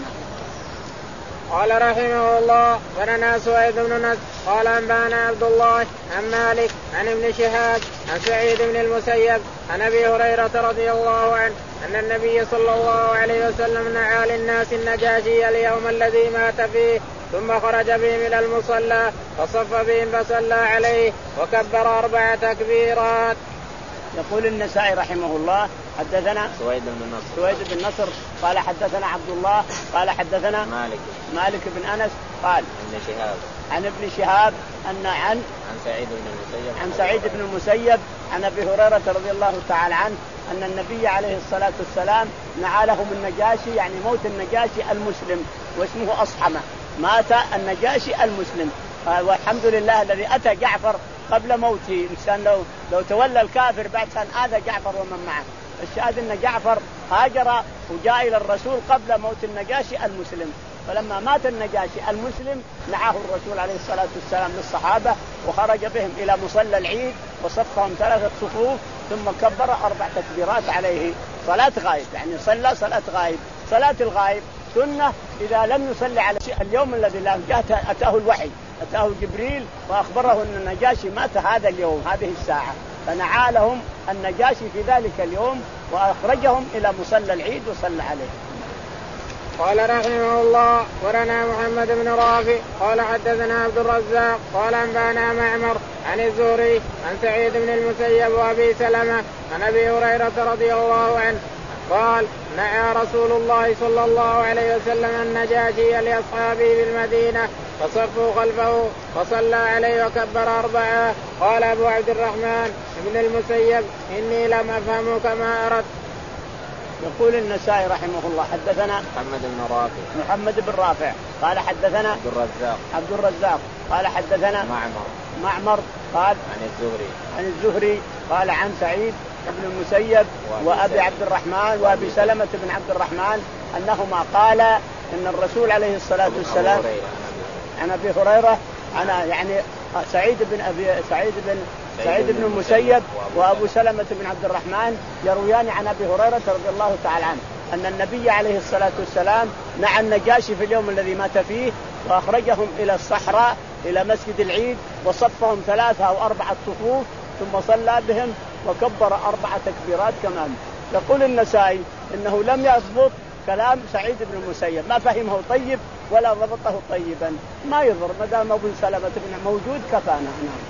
قال رحمه الله ولنا سويد بن نصر قال أنبانا عبد الله عن مالك عن ابن شهاب عن سعيد بن المسيب عن أبي هريرة رضي الله عنه أن النبي صلى الله عليه وسلم نعى للناس النجاشي اليوم الذي مات فيه، ثم خرج بهم إلى المصلى فصف بهم فصلى عليه وكبر أربع تكبيرات. يقول النسائي رحمه الله حدثنا سويد بن نصر سويد بن نصر قال حدثنا عبد الله قال حدثنا مالك مالك بن أنس قال ابن شهاب عن ابن شهاب أن عن عن سعيد بن المسيب عن سعيد بن المسيب عن أبي هريرة رضي الله تعالى عنه أن النبي عليه الصلاة والسلام نعى لهم النجاشي، يعني موت النجاشي المسلم واسمه أصحمة، مات النجاشي المسلم. والحمد لله الذي أتى جعفر قبل موته، إنسان لو لو تولى الكافر بعد كان آذى جعفر ومن معه. الشاهد أن جعفر هاجر وجاء إلى الرسول قبل موت النجاشي المسلم، فلما مات النجاشي المسلم نعاه الرسول عليه الصلاة والسلام للصحابة وخرج بهم إلى مصلى العيد وصفهم ثلاثة صفوف ثم كبر أربع تكبيرات عليه صلاة غائب، يعني صلى صلاة غائب. صلاة الغائب سنة إذا لم يصلي على اليوم الذي لا جاءته أتاه الوحي، أتاه جبريل وأخبره أن النجاشي مات هذا اليوم هذه الساعة، فنعى لهم النجاشي في ذلك اليوم وأخرجهم إلى مصلى العيد وصلى عليه. قال رحمه الله ورنا محمد بن رافع قال حدثنا عبد الرزاق قال أنبانا معمر عن الزهري عن سعيد بن المسيب وأبي سلمة عن أبي هريرة رضي الله عنه قال نعى رسول الله صلى الله عليه وسلم النجاشي لأصحابه بالمدينة فصفوا خلفه فصلى عليه وكبر أربعة. قال أبو عبد الرحمن بن المسيب إني لم أفهم كما أردت. يقول النسائي رحمه الله حدثنا محمد بن رافع محمد بن رافع قال حدثنا عبد الرزاق عبد الرزاق قال حدثنا معمر معمر قال عن الزهري عن الزهري قال عن سعيد بن المسيب وأبي عبد الرحمن وأبي سلمة بن عبد الرحمن أنهما قال إن الرسول عليه الصلاة والسلام عن أبي هريرة أنا يعني سعيد بن أبي سعيد بن سعيد بن المسيب وأبو سلمة بن عبد الرحمن يرويان عن أبي هريرة رضي الله تعالى عنه أن النبي عليه الصلاة والسلام نعى النجاشي في اليوم الذي مات فيه وأخرجهم إلى الصحراء إلى مسجد العيد وصفهم ثلاثة أو أربعة صفوف ثم صلى بهم وكبر أربعة تكبيرات كمان. يقول النسائي إنه لم يضبط كلام سعيد بن المسيب، ما فهمه طيب ولا ضبطه طيبا، ما يضر ما دام أبو سلمة بن موجود كفانا. نعم.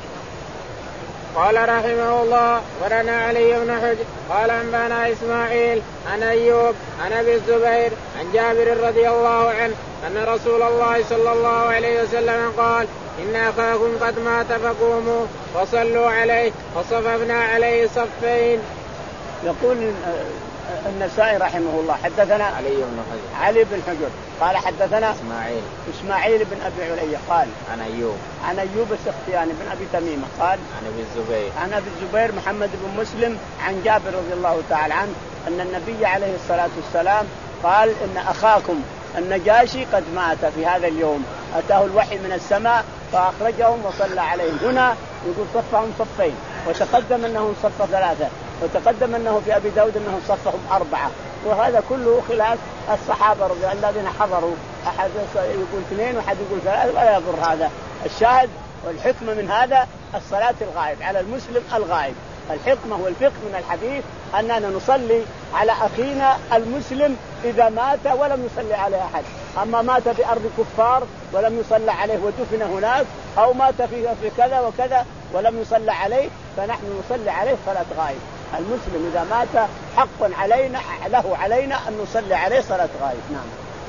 قال رحمه الله ولنا علي بن حجر قال أنبانا إسماعيل عن أيوب عن أبي الزبير عن جابر رضي الله عنه أن رسول الله صلى الله عليه وسلم قال إن أخاكم قد مات فقوموا وصلوا عليه فصففنا عليه صفين. يقول النسائي رحمه الله حدثنا علي بن حجر علي بن حجر قال حدثنا إسماعيل إسماعيل بن أبي علية قال عن أيوب عن أيوب السختياني بن أبي تميمة قال عن أبي الزبير عن أبي الزبير محمد بن مسلم عن جابر رضي الله تعالى عنه أن النبي عليه الصلاة والسلام قال إن أخاكم النجاشي قد مات في هذا اليوم، أتاه الوحي من السماء فأخرجهم وصلى عليهم. هنا يقول صفهم صفين، وتقدم أنهم صف ثلاثة، وتقدم أنه في أبي داود أنهم صفهم أربعة، وهذا كله خلاف الصحابة رضي الله الذين حضروا، أحد يقول اثنين وأحد يقول ثلاثة ولا يضر هذا. الشاهد والحكمة من هذا الصلاة الغائب على المسلم الغائب. الحكمة والفقه من الحديث أننا نصلي على أخينا المسلم إذا مات ولم يصلي عليه أحد، أما مات بأرض كفار ولم يصلى عليه ودفن هناك، أو مات في في كذا وكذا ولم يصلى عليه، فنحن نصلي عليه صلاة غائب. المسلم إذا مات حق علينا له علينا أن نصلي عليه صلاة غائب. نعم.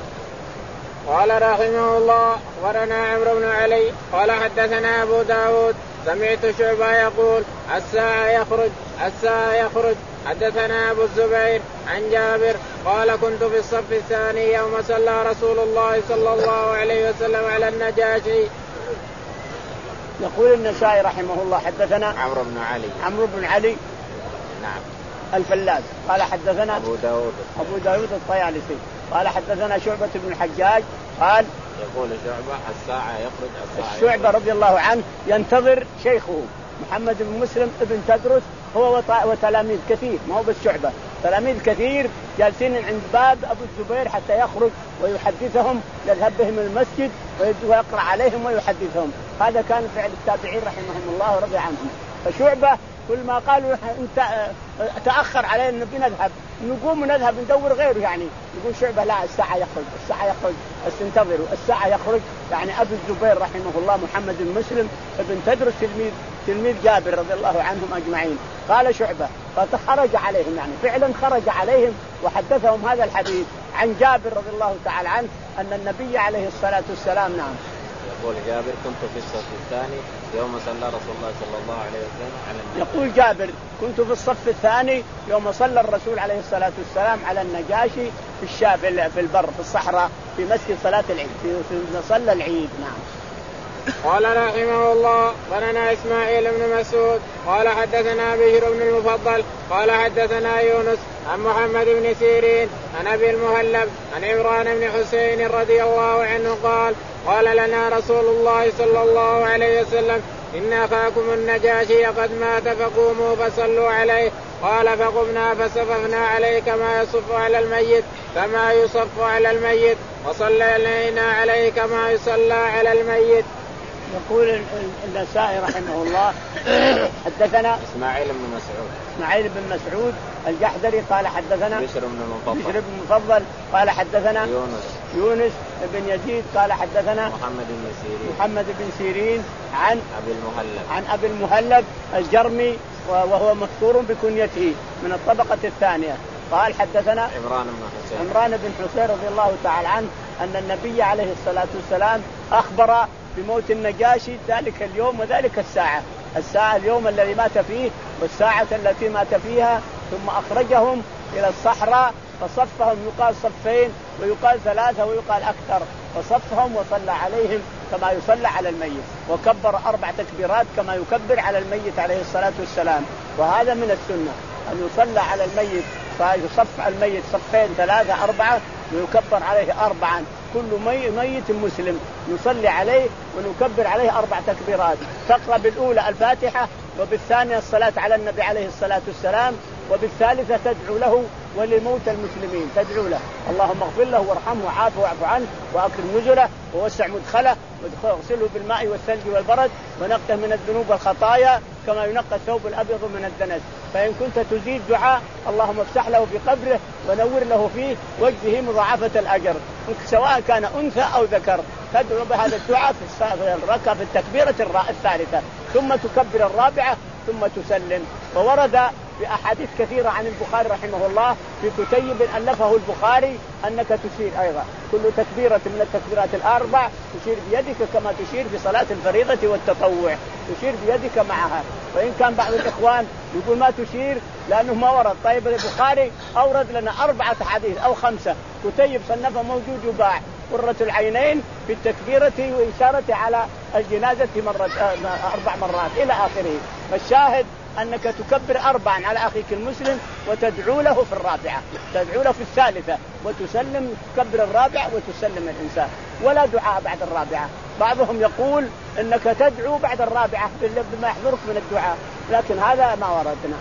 قال رحمه الله ورنا عمرو بن علي قال حدثنا أبو داود سمعت شعبة يقول الساعة يخرج الساعة يخرج. حدثنا أبو الزبير عن جابر قال كنت في الصف الثاني يوم صلى رسول الله صلى الله عليه وسلم على النجاشي. يقول النسائي رحمه الله حدثنا عمرو بن علي عمرو بن علي نعم الفلاس قال حدثنا أبو داود أبو داود الطيالسي قال حدثنا شعبة بن الحجاج قال يقول شعبة الساعة يخرج الساعة شعبة رضي الله عنه ينتظر شيخه محمد بن مسلم ابن تدرس هو وتلاميذ كثير ما هو بس شعبة تلاميذ كثير جالسين عند باب أبو الزبير حتى يخرج ويحدثهم يذهب بهم المسجد ويقرأ عليهم ويحدثهم. هذا كان فعل التابعين رحمهم الله ورضي عنهم. فشعبة كل ما قالوا انت تأخر علينا نبي نذهب نقوم ونذهب ندور غيره يعني يقول شعبة لا الساعة يخرج الساعة يخرج بس انتظروا الساعة يخرج. يعني أبو الزبير رحمه الله محمد بن مسلم ابن تدرس تلميذ تلميذ جابر رضي الله عنهم أجمعين. قال شعبة فخرج عليهم يعني فعلا خرج عليهم وحدثهم هذا الحديث عن جابر رضي الله تعالى عنه أن النبي عليه الصلاة والسلام نعم يقول جابر كنت في الصف الثاني يوم صلى رسول الله صلى الله عليه وسلم على النجاشي. يقول جابر كنت في الصف الثاني يوم صلى الرسول عليه الصلاة والسلام على النجاشي في الشام في البر في الصحراء في مسجد صلاة العيد في صلى العيد. نعم. قال رحمه الله قالنا إسماعيل بن مسعود قال حدثنا بشر بن المفضل قال حدثنا يونس عن محمد بن سيرين عن أبي المهلب عن عمران بن حسين رضي الله عنه قال قال لنا رسول الله صلى الله عليه وسلم إن أخاكم النجاشي قد مات فقوموا فصلوا عليه. قال فقمنا فصففنا عليه كما يصف على الميت كما يصف على الميت وصلينا عليه كما يصلى على الميت. يقول النسائي رحمه الله حدثنا إسماعيل بن مسعود إسماعيل بن مسعود الجحدري قال حدثنا بشر بن المفضل بشر بن المفضل قال حدثنا يونس يونس بن يزيد قال حدثنا محمد بن سيرين محمد بن سيرين عن أبي المهلب عن أبي المهلب الجرمي وهو مذكور بكنيته من الطبقة الثانية. قال حدثنا عمران بن حسين عمران بن حسين رضي الله تعالى عنه أن النبي عليه الصلاة والسلام أخبر بموت النجاشي ذلك اليوم وذلك الساعة الساعة اليوم الذي مات فيه والساعة التي مات فيها. ثم أخرجهم إلى الصحراء فصفهم يقال صفين ويقال ثلاثة ويقال أكثر فصفهم وصلى عليهم كما يصلى على الميت وكبر أربع تكبيرات كما يكبر على الميت عليه الصلاة والسلام. وهذا من السنة أن يصلى على الميت فيصف الميت صفين ثلاثة أربعة ويكبر عليه أربعا. كل ميت مسلم نصلي عليه ونكبر عليه أربع تكبيرات. تقرأ بالأولى الفاتحة وبالثانية الصلاة على النبي عليه الصلاة والسلام وبالثالثة تدعو له ولموت المسلمين تدعو له اللهم اغفر له وارحمه وعافه واعف عنه وأكرم نزله ووسع مدخله واغسله بالماء والثلج والبرد ونقه من الذنوب والخطايا كما ينقى الثوب الأبيض من الدنس. فإن كنت تزيد دعاء اللهم افتح له في قبره ونور له فيه واجزه مضاعفة الأجر سواء كان أنثى أو ذكر. تدعو بهذا الدعاء في الركعة في التكبيرة الثالثة ثم تكبر الرابعة ثم تسلم. وورد في أحاديث كثيرة عن البخاري رحمه الله في كتيب ألفه البخاري أنك تشير أيضا كل تكبيرة من التكبيرات الأربع تشير بيدك كما تشير في صلاة الفريضة والتطوع تشير بيدك معها. وإن كان بعض الإخوان يقول ما تشير لأنه ما ورد. طيب البخاري أورد لنا أربعة حديث أو خمسة كتيب صنفه موجود يباع قرة العينين في التكبيرة وإشارة على الجنازة مرة أربع مرات إلى آخره. فالشاهد أنك تكبر أربعا على أخيك المسلم وتدعو له في الرابعة تدعو له في الثالثة وتسلم تكبر الرابعة وتسلم الإنسان ولا دعاء بعد الرابعة. بعضهم يقول أنك تدعو بعد الرابعة بما يحضرك من الدعاء لكن هذا ما وردنا.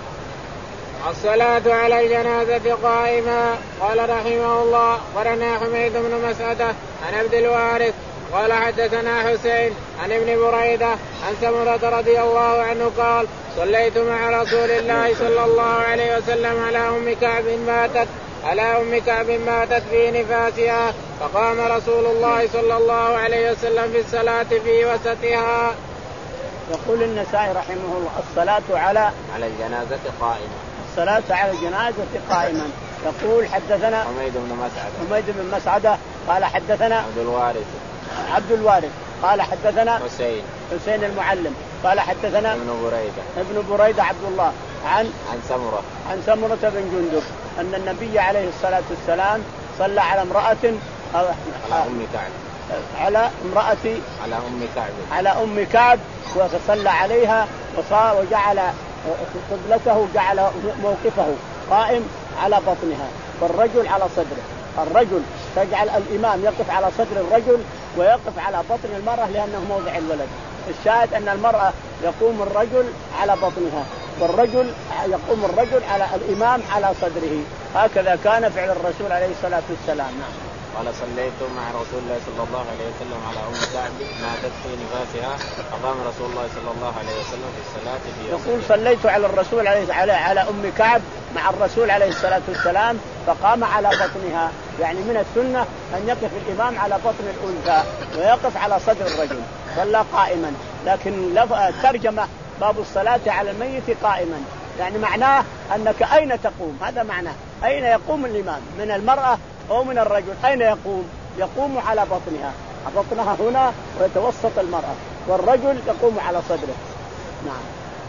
الصلاة على الجنازة قائمة. قال رحمه الله قرنا حميد بن مسعدة عن عبد الوارث قال حدثنا حسين عن ابن بريدة عن سمرة رضي الله عنه قال صليت مع رسول الله صلى الله عليه وسلم على أم كعب ماتت على أم كعب ماتت في نفاسها فقام رسول الله صلى الله عليه وسلم في الصلاة في وسطها. يقول النسائي رحمه الله الصلاة على على الجنازة قائمة الصلاة على الجنازة قائما. يقول حدثنا حميد بن مسعدة حميد بن مسعدة قال حدثنا عبد الوارث عبد الوارث قال حدثنا حسين حسين المعلم قال حدثنا ابن بريدة ابن بريدة عبد الله عن عن سمرة عن سمرة بن جندب أن النبي عليه الصلاة والسلام صلى على امرأة على أم كعب على امرأة على أم كعب على أم كعب وصلى عليها وصار وجعل قبلته جعل موقفه قائم على بطنها والرجل على صدره. الرجل تجعل الإمام يقف على صدر الرجل ويقف على بطن المرأة لأنه موضع الولد. الشاهد أن المرأة يقوم الرجل على بطنها والرجل يقوم الرجل على الإمام على صدره. هكذا كان فعل الرسول عليه الصلاة والسلام. نعم. قال صليت مع رسول الله صلى الله عليه وسلم على أم كعب ماتت في نفاسها فقام رسول الله صلى الله عليه وسلم في الصلاة في يوم يقول صليت على الرسول عليه على على أم كعب مع الرسول عليه الصلاة والسلام فقام على بطنها، يعني من السنة أن يقف الإمام على بطن الأنثى ويقف على صدر الرجل. صلى قائما، لكن ترجمة باب الصلاة على الميت قائما يعني معناه أنك أين تقوم، هذا معناه أين يقوم الإمام من المرأة أو من الرجل. أين يقوم؟ يقوم على بطنها، بطنها هنا ويتوسط المرأة، والرجل يقوم على صدره. نعم.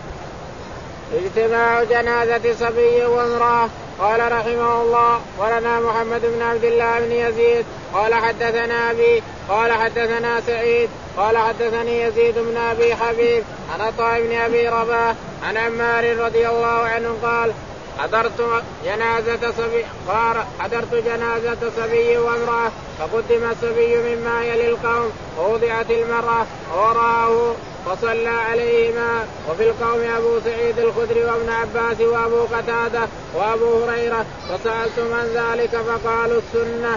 اجتماع جنازة صبي وامرأة. قال رحمه الله ولنا محمد بن عبد الله بن يزيد قال حدثنا أبي قال حدثنا سعيد قال حدثني يزيد بن أبي حبيب عن عطاء بن أبي رباح عن عمار رضي الله عنه قال حضرت جنازة صبي قال حضرت جنازة صبي وامرأة فقدم الصبي مما يلي القوم ووضعت المرأة وراءه فصلى عليهما وفي القوم أبو سعيد الخدري وابن عباس وأبو قتادة وأبو هريرة فسألت من ذلك فقالوا السنة.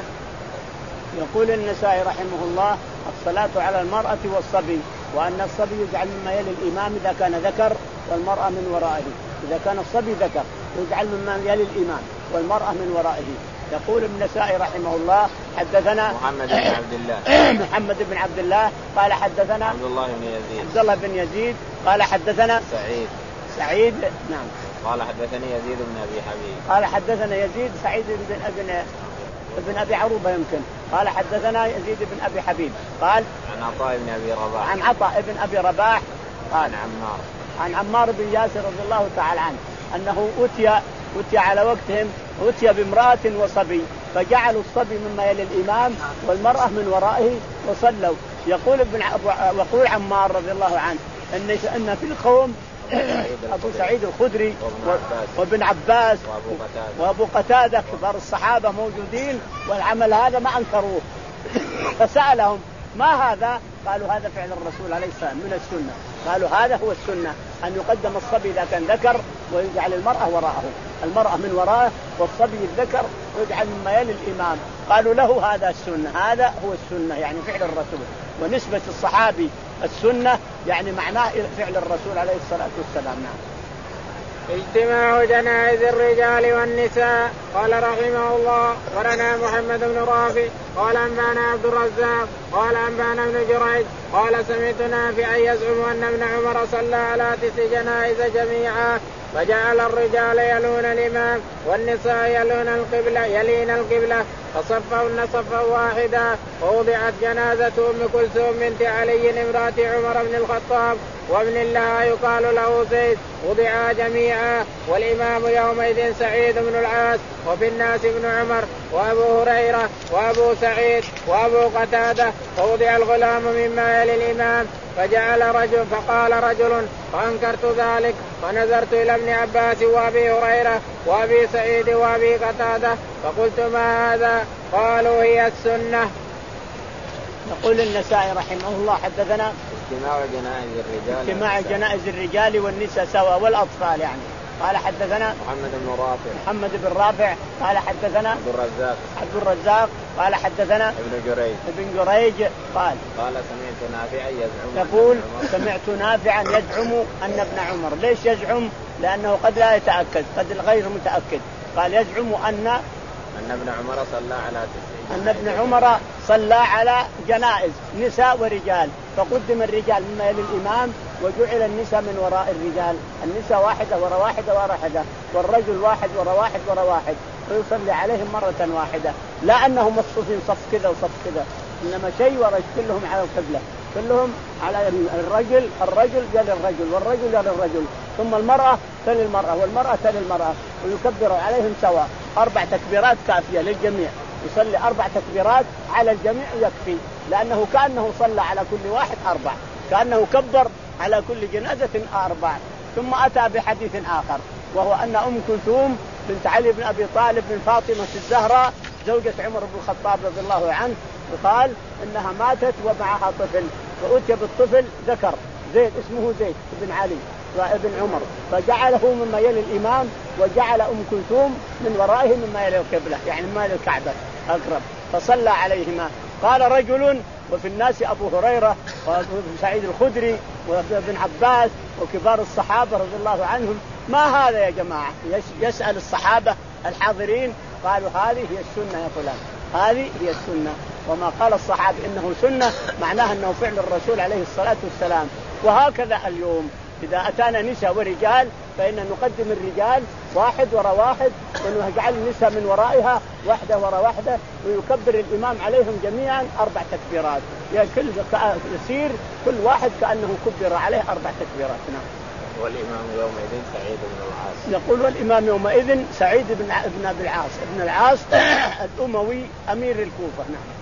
يقول النسائي رحمه الله الصلاة على المرأة والصبي، وأن الصبي يجعل مما يلي الإمام إذا كان ذكر والمرأة من ورائه، إذا كان الصبي ذكر يجعل مما يلي الإمام والمرأة من ورائه. يقول النسائي رحمه الله حدثنا محمد بن عبد الله محمد بن عبد الله قال حدثنا عبد الله بن يزيد عبد الله بن يزيد قال حدثنا سعيد سعيد نعم قال حدثني يزيد بن أبي حبيب قال حدثنا يزيد سعيد بن ابن ابن أبي عروبة يمكن قال حدثنا يزيد بن أبي حبيب قال عن عطاء بن أبي رباح عن عطاء بن أبي رباح قال عن عمار عن عمار بن ياسر رضي الله تعالى عنه أنه أتي أتي على وقتهم أتي بامرأة وصبي فجعلوا الصبي مما يلي الإمام والمرأة من ورائه وصلوا. يقول ابن وقول عمار رضي الله عنه أن أن في القوم أبو سعيد الخدري وابن عباس وأبو قتادة كبار الصحابة موجودين والعمل هذا ما أنكروه فسألهم ما هذا؟ قالوا هذا فعل الرسول عليه السلام من السنة. قالوا هذا هو السنة أن يقدم الصبي إذا كان ذكر ويجعل المرأة وراءه، المرأة من وراءه والصبي الذكر ويجعل مما يلي الإمام. قالوا له هذا السنة، هذا هو السنة يعني فعل الرسول. ونسبة الصحابي السنة يعني معناه فعل الرسول عليه الصلاة والسلام. نعم. اجتماع جنائز الرجال والنساء. قال رحمه الله ولنا محمد بن رافع قال أنبانا عبد الرزاق قال أنبانا بن جريج قال سمعت نافعا يزعم أن ابن عمر صلى على تسع جنائز جميعا فجعل الرجال يلون الإمام والنساء يلون القبلة يلين القبلة فصفهن صفا واحدا ووضعت جنازة أم كلثوم بنت علي امرأة عمر بن الخطاب وابن لها يقال له زيد وضعا جميعا والإمام يومئذ سعيد بن العاص وفي الناس ابن عمر وأبو هريرة وأبو سعيد وأبو قتادة فوضع الغلام مما يلي الإمام فجعل رجل فقال رجل فأنكرت ذلك فنظرت إلى ابن عباس وأبي هريرة وأبي سعيد وأبي قتادة فقلت ما هذا؟ قالوا هي السنة. يقول النسائي رحمه الله حدثنا اجتماع جنائز الرجال اجتماع جنائز الرجال والنساء سوا والأطفال يعني. قال حدثنا محمد بن رافع محمد بن رافع قال حدثنا عبد الرزاق عبد الرزاق قال حدثنا ابن جريج ابن جريج قال قال سمعت نافعا يزعم يقول سمعت نافعا يزعم أن ابن عمر. ليش يزعم؟ لأنه قد لا يتأكد قد الغير متأكد. قال يزعم أن أن ابن عمر صلى على تسع أن ابن عمر صلى على جنائز نساء ورجال فقدم الرجال مما يلي الإمام وجعل النساء من وراء الرجال، النساء واحدة وراء واحدة وراء واحدة والرجل واحد وراء واحد وراء واحد فيصلي عليهم مرة واحدة، لا أنهم مصفوفين صف كذا وصف كذا إنما شيء وراء كلهم على القبلة كلهم على الرجل الرجل يلي الرجل والرجل يلي الرجل ثم المرأة تلي المرأة والمرأة تلي المرأة ويكبر عليهم سواء أربع تكبيرات كافية للجميع، يصلي أربع تكبيرات على الجميع يكفي لأنه كأنه صلى على كل واحد أربع، كأنه كبر على كل جنازة أربع. ثم أتى بحديث آخر وهو أن أم كلثوم بنت علي بن أبي طالب بن فاطمة الزهراء زوجة عمر بن الخطاب رضي الله عنه وقال إنها ماتت ومعها طفل، فأتي بالطفل ذكر زيد اسمه زيد بن علي ابن عمر، فجعله مما يلي الإمام وجعل أم كلثوم من ورائه مما يلي القبلة يعني مما يلي الكعبة أقرب، فصلى عليهما. قال رجل وفي الناس أبو هريرة وابن سعيد الخدري وابن عباس وكبار الصحابة رضي الله عنهم، ما هذا يا جماعة؟ يسأل الصحابة الحاضرين قالوا هذه هي السنة يا فلان، هذه هي السنة. وما قال الصحابة إنه سنة معناه أنه فعل الرسول عليه الصلاة والسلام. وهكذا اليوم إذا أتانا نساء ورجال فإن نقدم الرجال واحد وراء واحد ونجعل النساء من ورائها واحدة وراء واحدة، ويكبر الإمام عليهم جميعا أربع تكبيرات، يعني كل يسير كل واحد كأنه كبر عليه أربع تكبيرات. نعم. والإمام يومئذ سعيد بن العاص. يقول والإمام يومئذ سعيد بن ابن أبي العاص ابن العاص الأموي أمير الكوفة. نعم.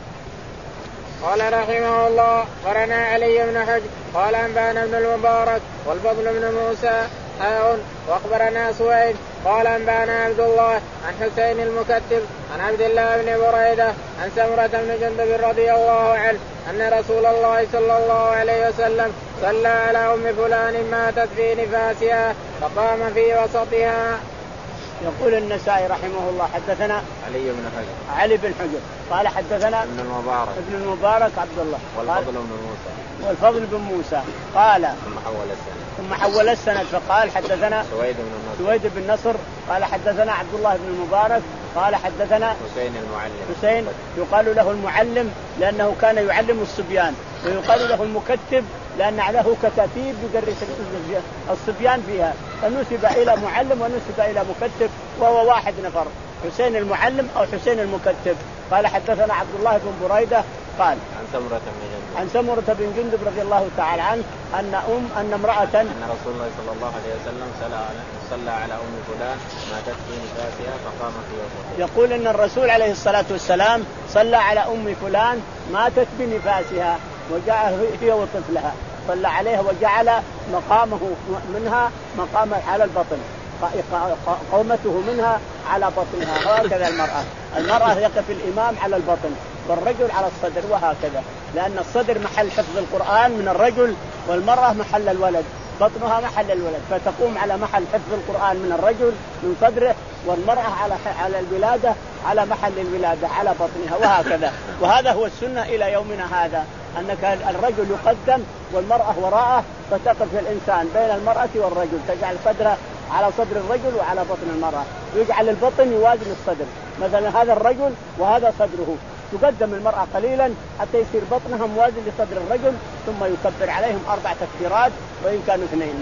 قال رحمه الله قرنا علي بن حجر قال أنبانا ابن المبارك والفضل بن موسى حاء واخبرنا سويد قال أنبانا عبد الله عن حسين المكتب عن عبد الله بن بريدة عن سمرة بن جندب رضي الله عنه أن رسول الله صلى الله عليه وسلم صلى على أم فلان ماتت في نفاسها فقام في وسطها. يقول النسائي رحمه الله حدثنا علي بن حجر علي بن حجر قال حدثنا ابن المبارك ابن المبارك عبد الله والفضل بن موسى والفضل بن موسى قال ثم حول السند ثم حول السند فقال حدثنا سويد بن النصر سويد بن نصر قال حدثنا عبد الله بن المبارك قال حدثنا حسين المعلم حسين يقال له المعلم لأنه كان يعلم الصبيان، ويقال له المكتب لأن له كتاتيب يدرس الصبيان فيها، فنسب إلى معلم ونسب إلى مكتب وهو واحد نفر، حسين المعلم أو حسين المكتب. قال حدثنا عبد الله بن بريدة قال عن سمرة بن جندب عن سمرة بن جندب رضي الله تعالى عنه أن أم أن امرأة أن رسول الله صلى الله عليه وسلم صلى على صلى على أم فلان ماتت في نفاسها فقام في وسطها. يقول أن الرسول عليه الصلاة والسلام صلى على أم فلان ماتت بنفاسها وجاء هي وطفلها، صلى عليها وجعل مقامه منها مقام على البطن، قومته منها على بطنها، هكذا المرأة المرأة يقف الإمام على البطن والرجل على الصدر وهكذا، لأن الصدر محل حفظ القرآن من الرجل والمرأة محل الولد، بطنها محل الولد، فتقوم على محل حفظ القرآن من الرجل من صدره، والمرأة على على الولادة على محل الولادة على بطنها وهكذا. وهذا هو السنة إلى يومنا هذا، أنك الرجل يقدم والمرأة وراءه، فتقف الإنسان بين المرأة والرجل، تجعل صدره على صدر الرجل وعلى بطن المرأة، ويجعل البطن يوازن الصدر، مثلا هذا الرجل وهذا صدره، تقدم المرأة قليلا حتى يصير بطنها موازن لصدر الرجل، ثم يكبر عليهم أربع تكبيرات وإن كانوا اثنين.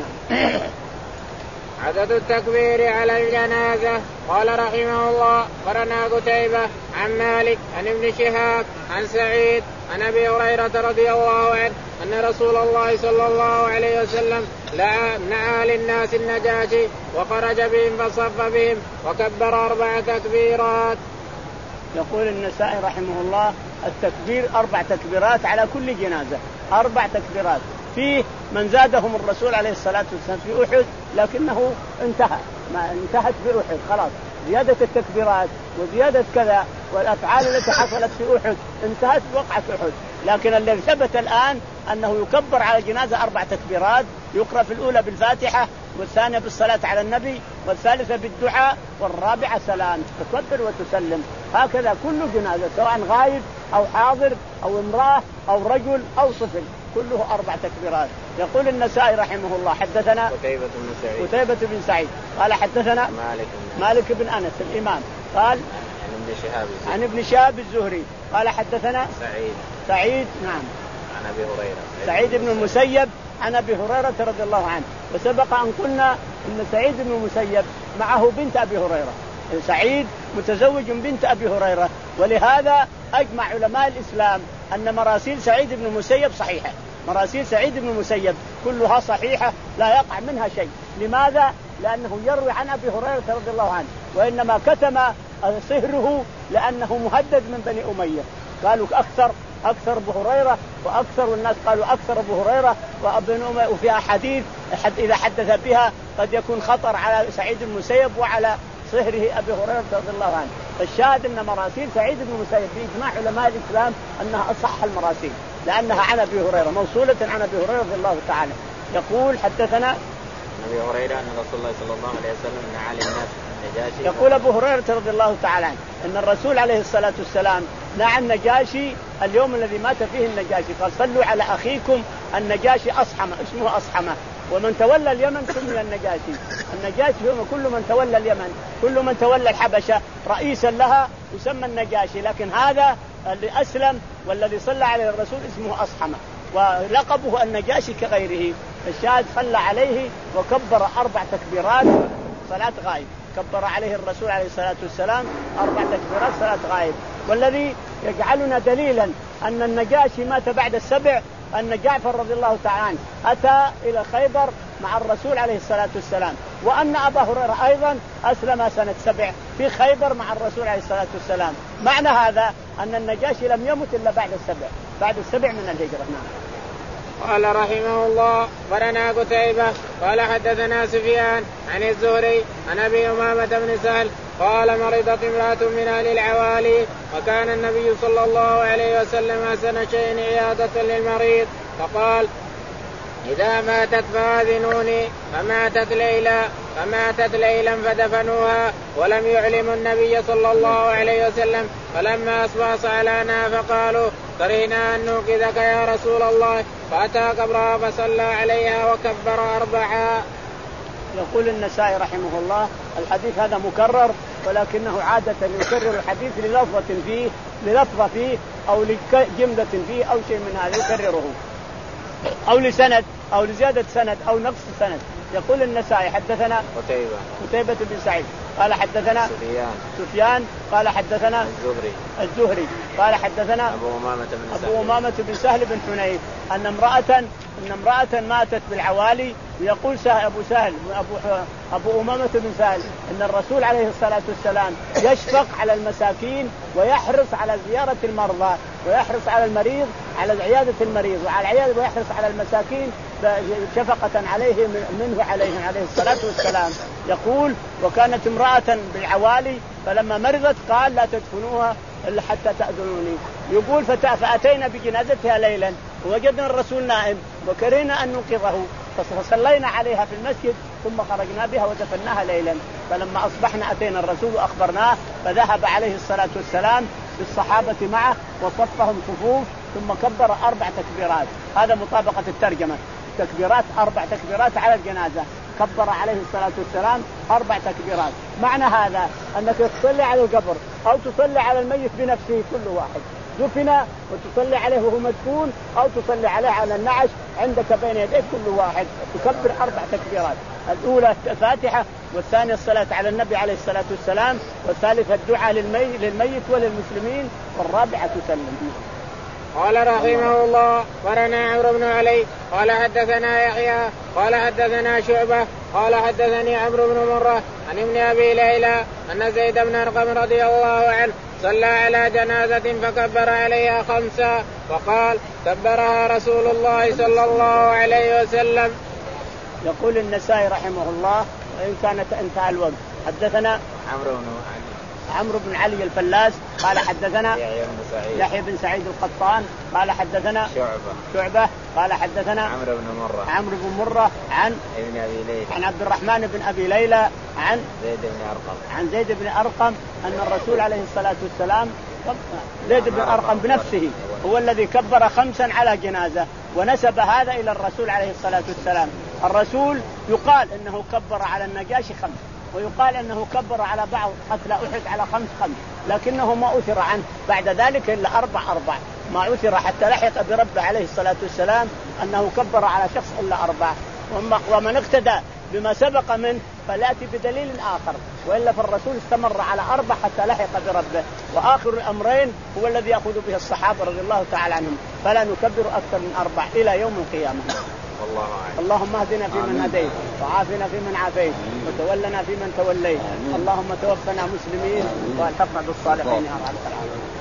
عدد التكبير على الجنازة. قال رحمه الله قرنا قتيبة عن مالك عن ابن شهاب عن سعيد عن أبي هريرة رضي الله عنه أن رسول الله صلى الله عليه وسلم نعى للناس النجاشي وخرج بهم فصف بهم وكبر أربع تكبيرات. يقول النسائي رحمه الله التكبير أربع تكبيرات على كل جنازة، أربع تكبيرات. فيه من زادهم الرسول عليه الصلاة والسلام في أحد لكنه انتهى، ما انتهت في أحد خلاص، زيادة التكبيرات وزيادة كذا والأفعال التي حصلت في أحد انتهت وقعت أحد، لكن الذي ثبت الآن أنه يكبر على الجنازة أربع تكبيرات، يقرأ في الأولى بالفاتحة والثانية بالصلاة على النبي والثالثة بالدعاء والرابعة سلام، تكبر وتسلم، هكذا كل جنازة سواء غايب أو حاضر أو امرأة أو رجل أو طفل كله أربع تكبيرات. يقول النسائي رحمه الله حدثنا قتيبة بن سعيد قتيبة بن سعيد قال حدثنا مالك مالك بن أنس الإمام قال عن ابن شهاب عن ابن شهاب الزهري قال حدثنا سعيد سعيد نعم عن أبي هريرة سعيد بن المسيب عن أبي هريرة رضي الله عنه. وسبق أن قلنا أن سعيد بن المسيب معه بنت أبي هريرة، سعيد متزوج بنت أبي هريرة، ولهذا أجمع علماء الإسلام أن مراسيل سعيد بن المسيب صحيحة، مراسيل سعيد بن المسيب كلها صحيحة لا يقع منها شيء. لماذا؟ لأنه يروي عن أبي هريرة رضي الله عنه، وإنما كتم صهره لأنه مهدد من بني أمية، قالوا أكثر أكثر أبو هريرة، وأكثر الناس قالوا أكثر أبو هريرة وابن أمية، وفي أحاديث إذا حدث بها قد يكون خطر على سعيد بن المسيب وعلى صهره أبي هريرة رضي الله عنه. فالشاهد أن مراسيل سعيد بن المسيب بإجماع علماء الإسلام أنها أصح المراسيل، لأنها عن أبي هريرة موصولة عن أبي هريرة رضي الله تعالى. يقول حدثنا أبي هريرة أن رسول الله صلى الله عليه وسلم نهى الناس النجاشي. يقول أبو هريرة رضي الله تعالى عنه أن الرسول عليه الصلاة والسلام نهى النجاشي اليوم الذي مات فيه النجاشي، قال صلوا على أخيكم النجاشي أصحمة، اسمه أصحمة، ومن تولى اليمن سمي النجاشي. النجاشي هو كل من تولى اليمن، كل من تولى الحبشة رئيسا لها يسمى النجاشي، لكن هذا اللي أسلم والذي صلى عليه الرسول اسمه أصحمة، ولقبه النجاشي كغيره. الشاهد صلى عليه وكبر أربع تكبيرات صلاة غائب، كبر عليه الرسول عليه الصلاة والسلام أربع تكبيرات صلاة غائب. والذي يجعلنا دليلا أن النجاشي مات بعد السبع أن جعفر رضي الله تعالى عنه أتى إلى خيبر مع الرسول عليه الصلاة والسلام، وأن أبا هريرة أيضا أسلم سنة سبع في خيبر مع الرسول عليه الصلاة والسلام. معنى هذا أن النجاشي لم يمت إلا بعد السبع، بعد السبع من الهجرة. نعم. قال رحمه الله برنا قتيبة قال حدثنا سفيان عن الزهري عن أبي أمامة بن سهل قال مرضت امرأة من أهل العوالي، وكان النبي صلى الله عليه وسلم أحسن شيء عيادة للمريض، فقال إذا ماتت فآذنوني، فماتت ليلى فماتت ليلا فدفنوها، ولم يعلم النبي صلى الله عليه وسلم. فلما أصبح سألنا فقالوا كرهنا أن نوقظك يا رسول الله، فأتى قبرها فصلى عليها وكبر أربعا. يقول النسائي رحمه الله الحديث هذا مكرر، ولكنه عادة يكرر الحديث للفظة فيه للفظة فيه أو لجملة فيه أو شيء من هذا يكرره، أو لسند أو لزيادة سند أو نقص سند. يقول النسائي حدثنا قتيبة قتيبة بن سعيد قال حدثنا سفيان سفيان قال حدثنا الزهري الزهري قال حدثنا أبو أمامة بن سهل أبو أمامة بن سهل بن حنيف أن امرأة أن امرأة ماتت بالعوالي. ويقول سهل أبو سهل أبو أبو أمامة بن سهل أن الرسول عليه الصلاة والسلام يشفق على المساكين ويحرص على زيارة المرضى ويحرص على المريض على عيادة المريض وعلى عيادة ويحرص على المساكين شفقة عليه منه عليه عليه الصلاة والسلام. يقول وكانت امرأة بالعوالي فلما مرضت قال لا تدفنوها إلا حتى تأذنوني. يقول فأتينا بجنازتها ليلا ووجدنا الرسول نائم وكرهنا أن ننقذه فصلينا عليها في المسجد ثم خرجنا بها ودفناها ليلا. فلما أصبحنا أتينا الرسول وأخبرناه فذهب عليه الصلاة والسلام بالصحابة معه وصفهم صفوف ثم كبر أربع تكبيرات. هذا مطابقة الترجمة، تكبيرات أربع تكبيرات على الجنازة، كبر عليه الصلاة والسلام أربع تكبيرات. معنى هذا أنك تصلي على القبر أو تصلي على الميت بنفسه كل واحد دفن وتصلي عليه وهو مدفون أو تصلي عليه على النعش عندك بين يديك كل واحد تكبر أربع تكبيرات. الأولى الفاتحة، والثانية الصلاة على النبي عليه الصلاة والسلام، والثالثة الدعاء للميت, للميت وللمسلمين، والرابعة تسلم. قال رحمه الله ورنا عمرو بن علي قال حدثنا يحيى قال حدثنا شعبة قال حدثني عمرو بن مرة عن ابن أبي ليلى أن زيد بن أرقم رضي الله عنه صلى على جنازة فكبر عليها خمسة وقال كبرها رسول الله صلى الله عليه وسلم. يقول النسائي رحمه الله وإن كانت انتهى الوقت حدثنا عمرو بن علي عمرو بن علي الفلاس قال حدثنا يحيى بن سعيد يحيى بن سعيد القطان قال حدثنا شعبة شعبة قال حدثنا عمرو بن مرة عمرو بن مرة عن ابن أبي ليلى عن عبد الرحمن بن أبي ليلى عن زيد بن أرقم عن زيد بن أرقم أن الرسول عليه الصلاة والسلام زيد بن أرقم بنفسه هو الذي كبر خمسا على جنازة ونسب هذا إلى الرسول عليه الصلاة والسلام. الرسول يقال أنه كبر على النجاشي خمس ويقال أنه كبر على بعض قتلى أحد على خمس خمس لكنه ما أثر عنه بعد ذلك إلا أربع أربع ما أثر حتى لحق بربه عليه الصلاة والسلام أنه كبر على شخص إلا أربع. ومن اقتدى بما سبق منه فليأتي بدليل آخر وإلا فالرسول استمر على أربع حتى لحق بربه. وآخر الأمرين هو الذي يأخذ به الصحابة رضي الله تعالى عنهم فلا نكبر أكثر من أربع إلى يوم القيامة. والله أعلم. اللهم اهدنا فيمن هديت وعافنا فيمن عافيت وتولنا فيمن توليت. اللهم توفنا مسلمين والحقنا بالصالحين يا رب العالمين.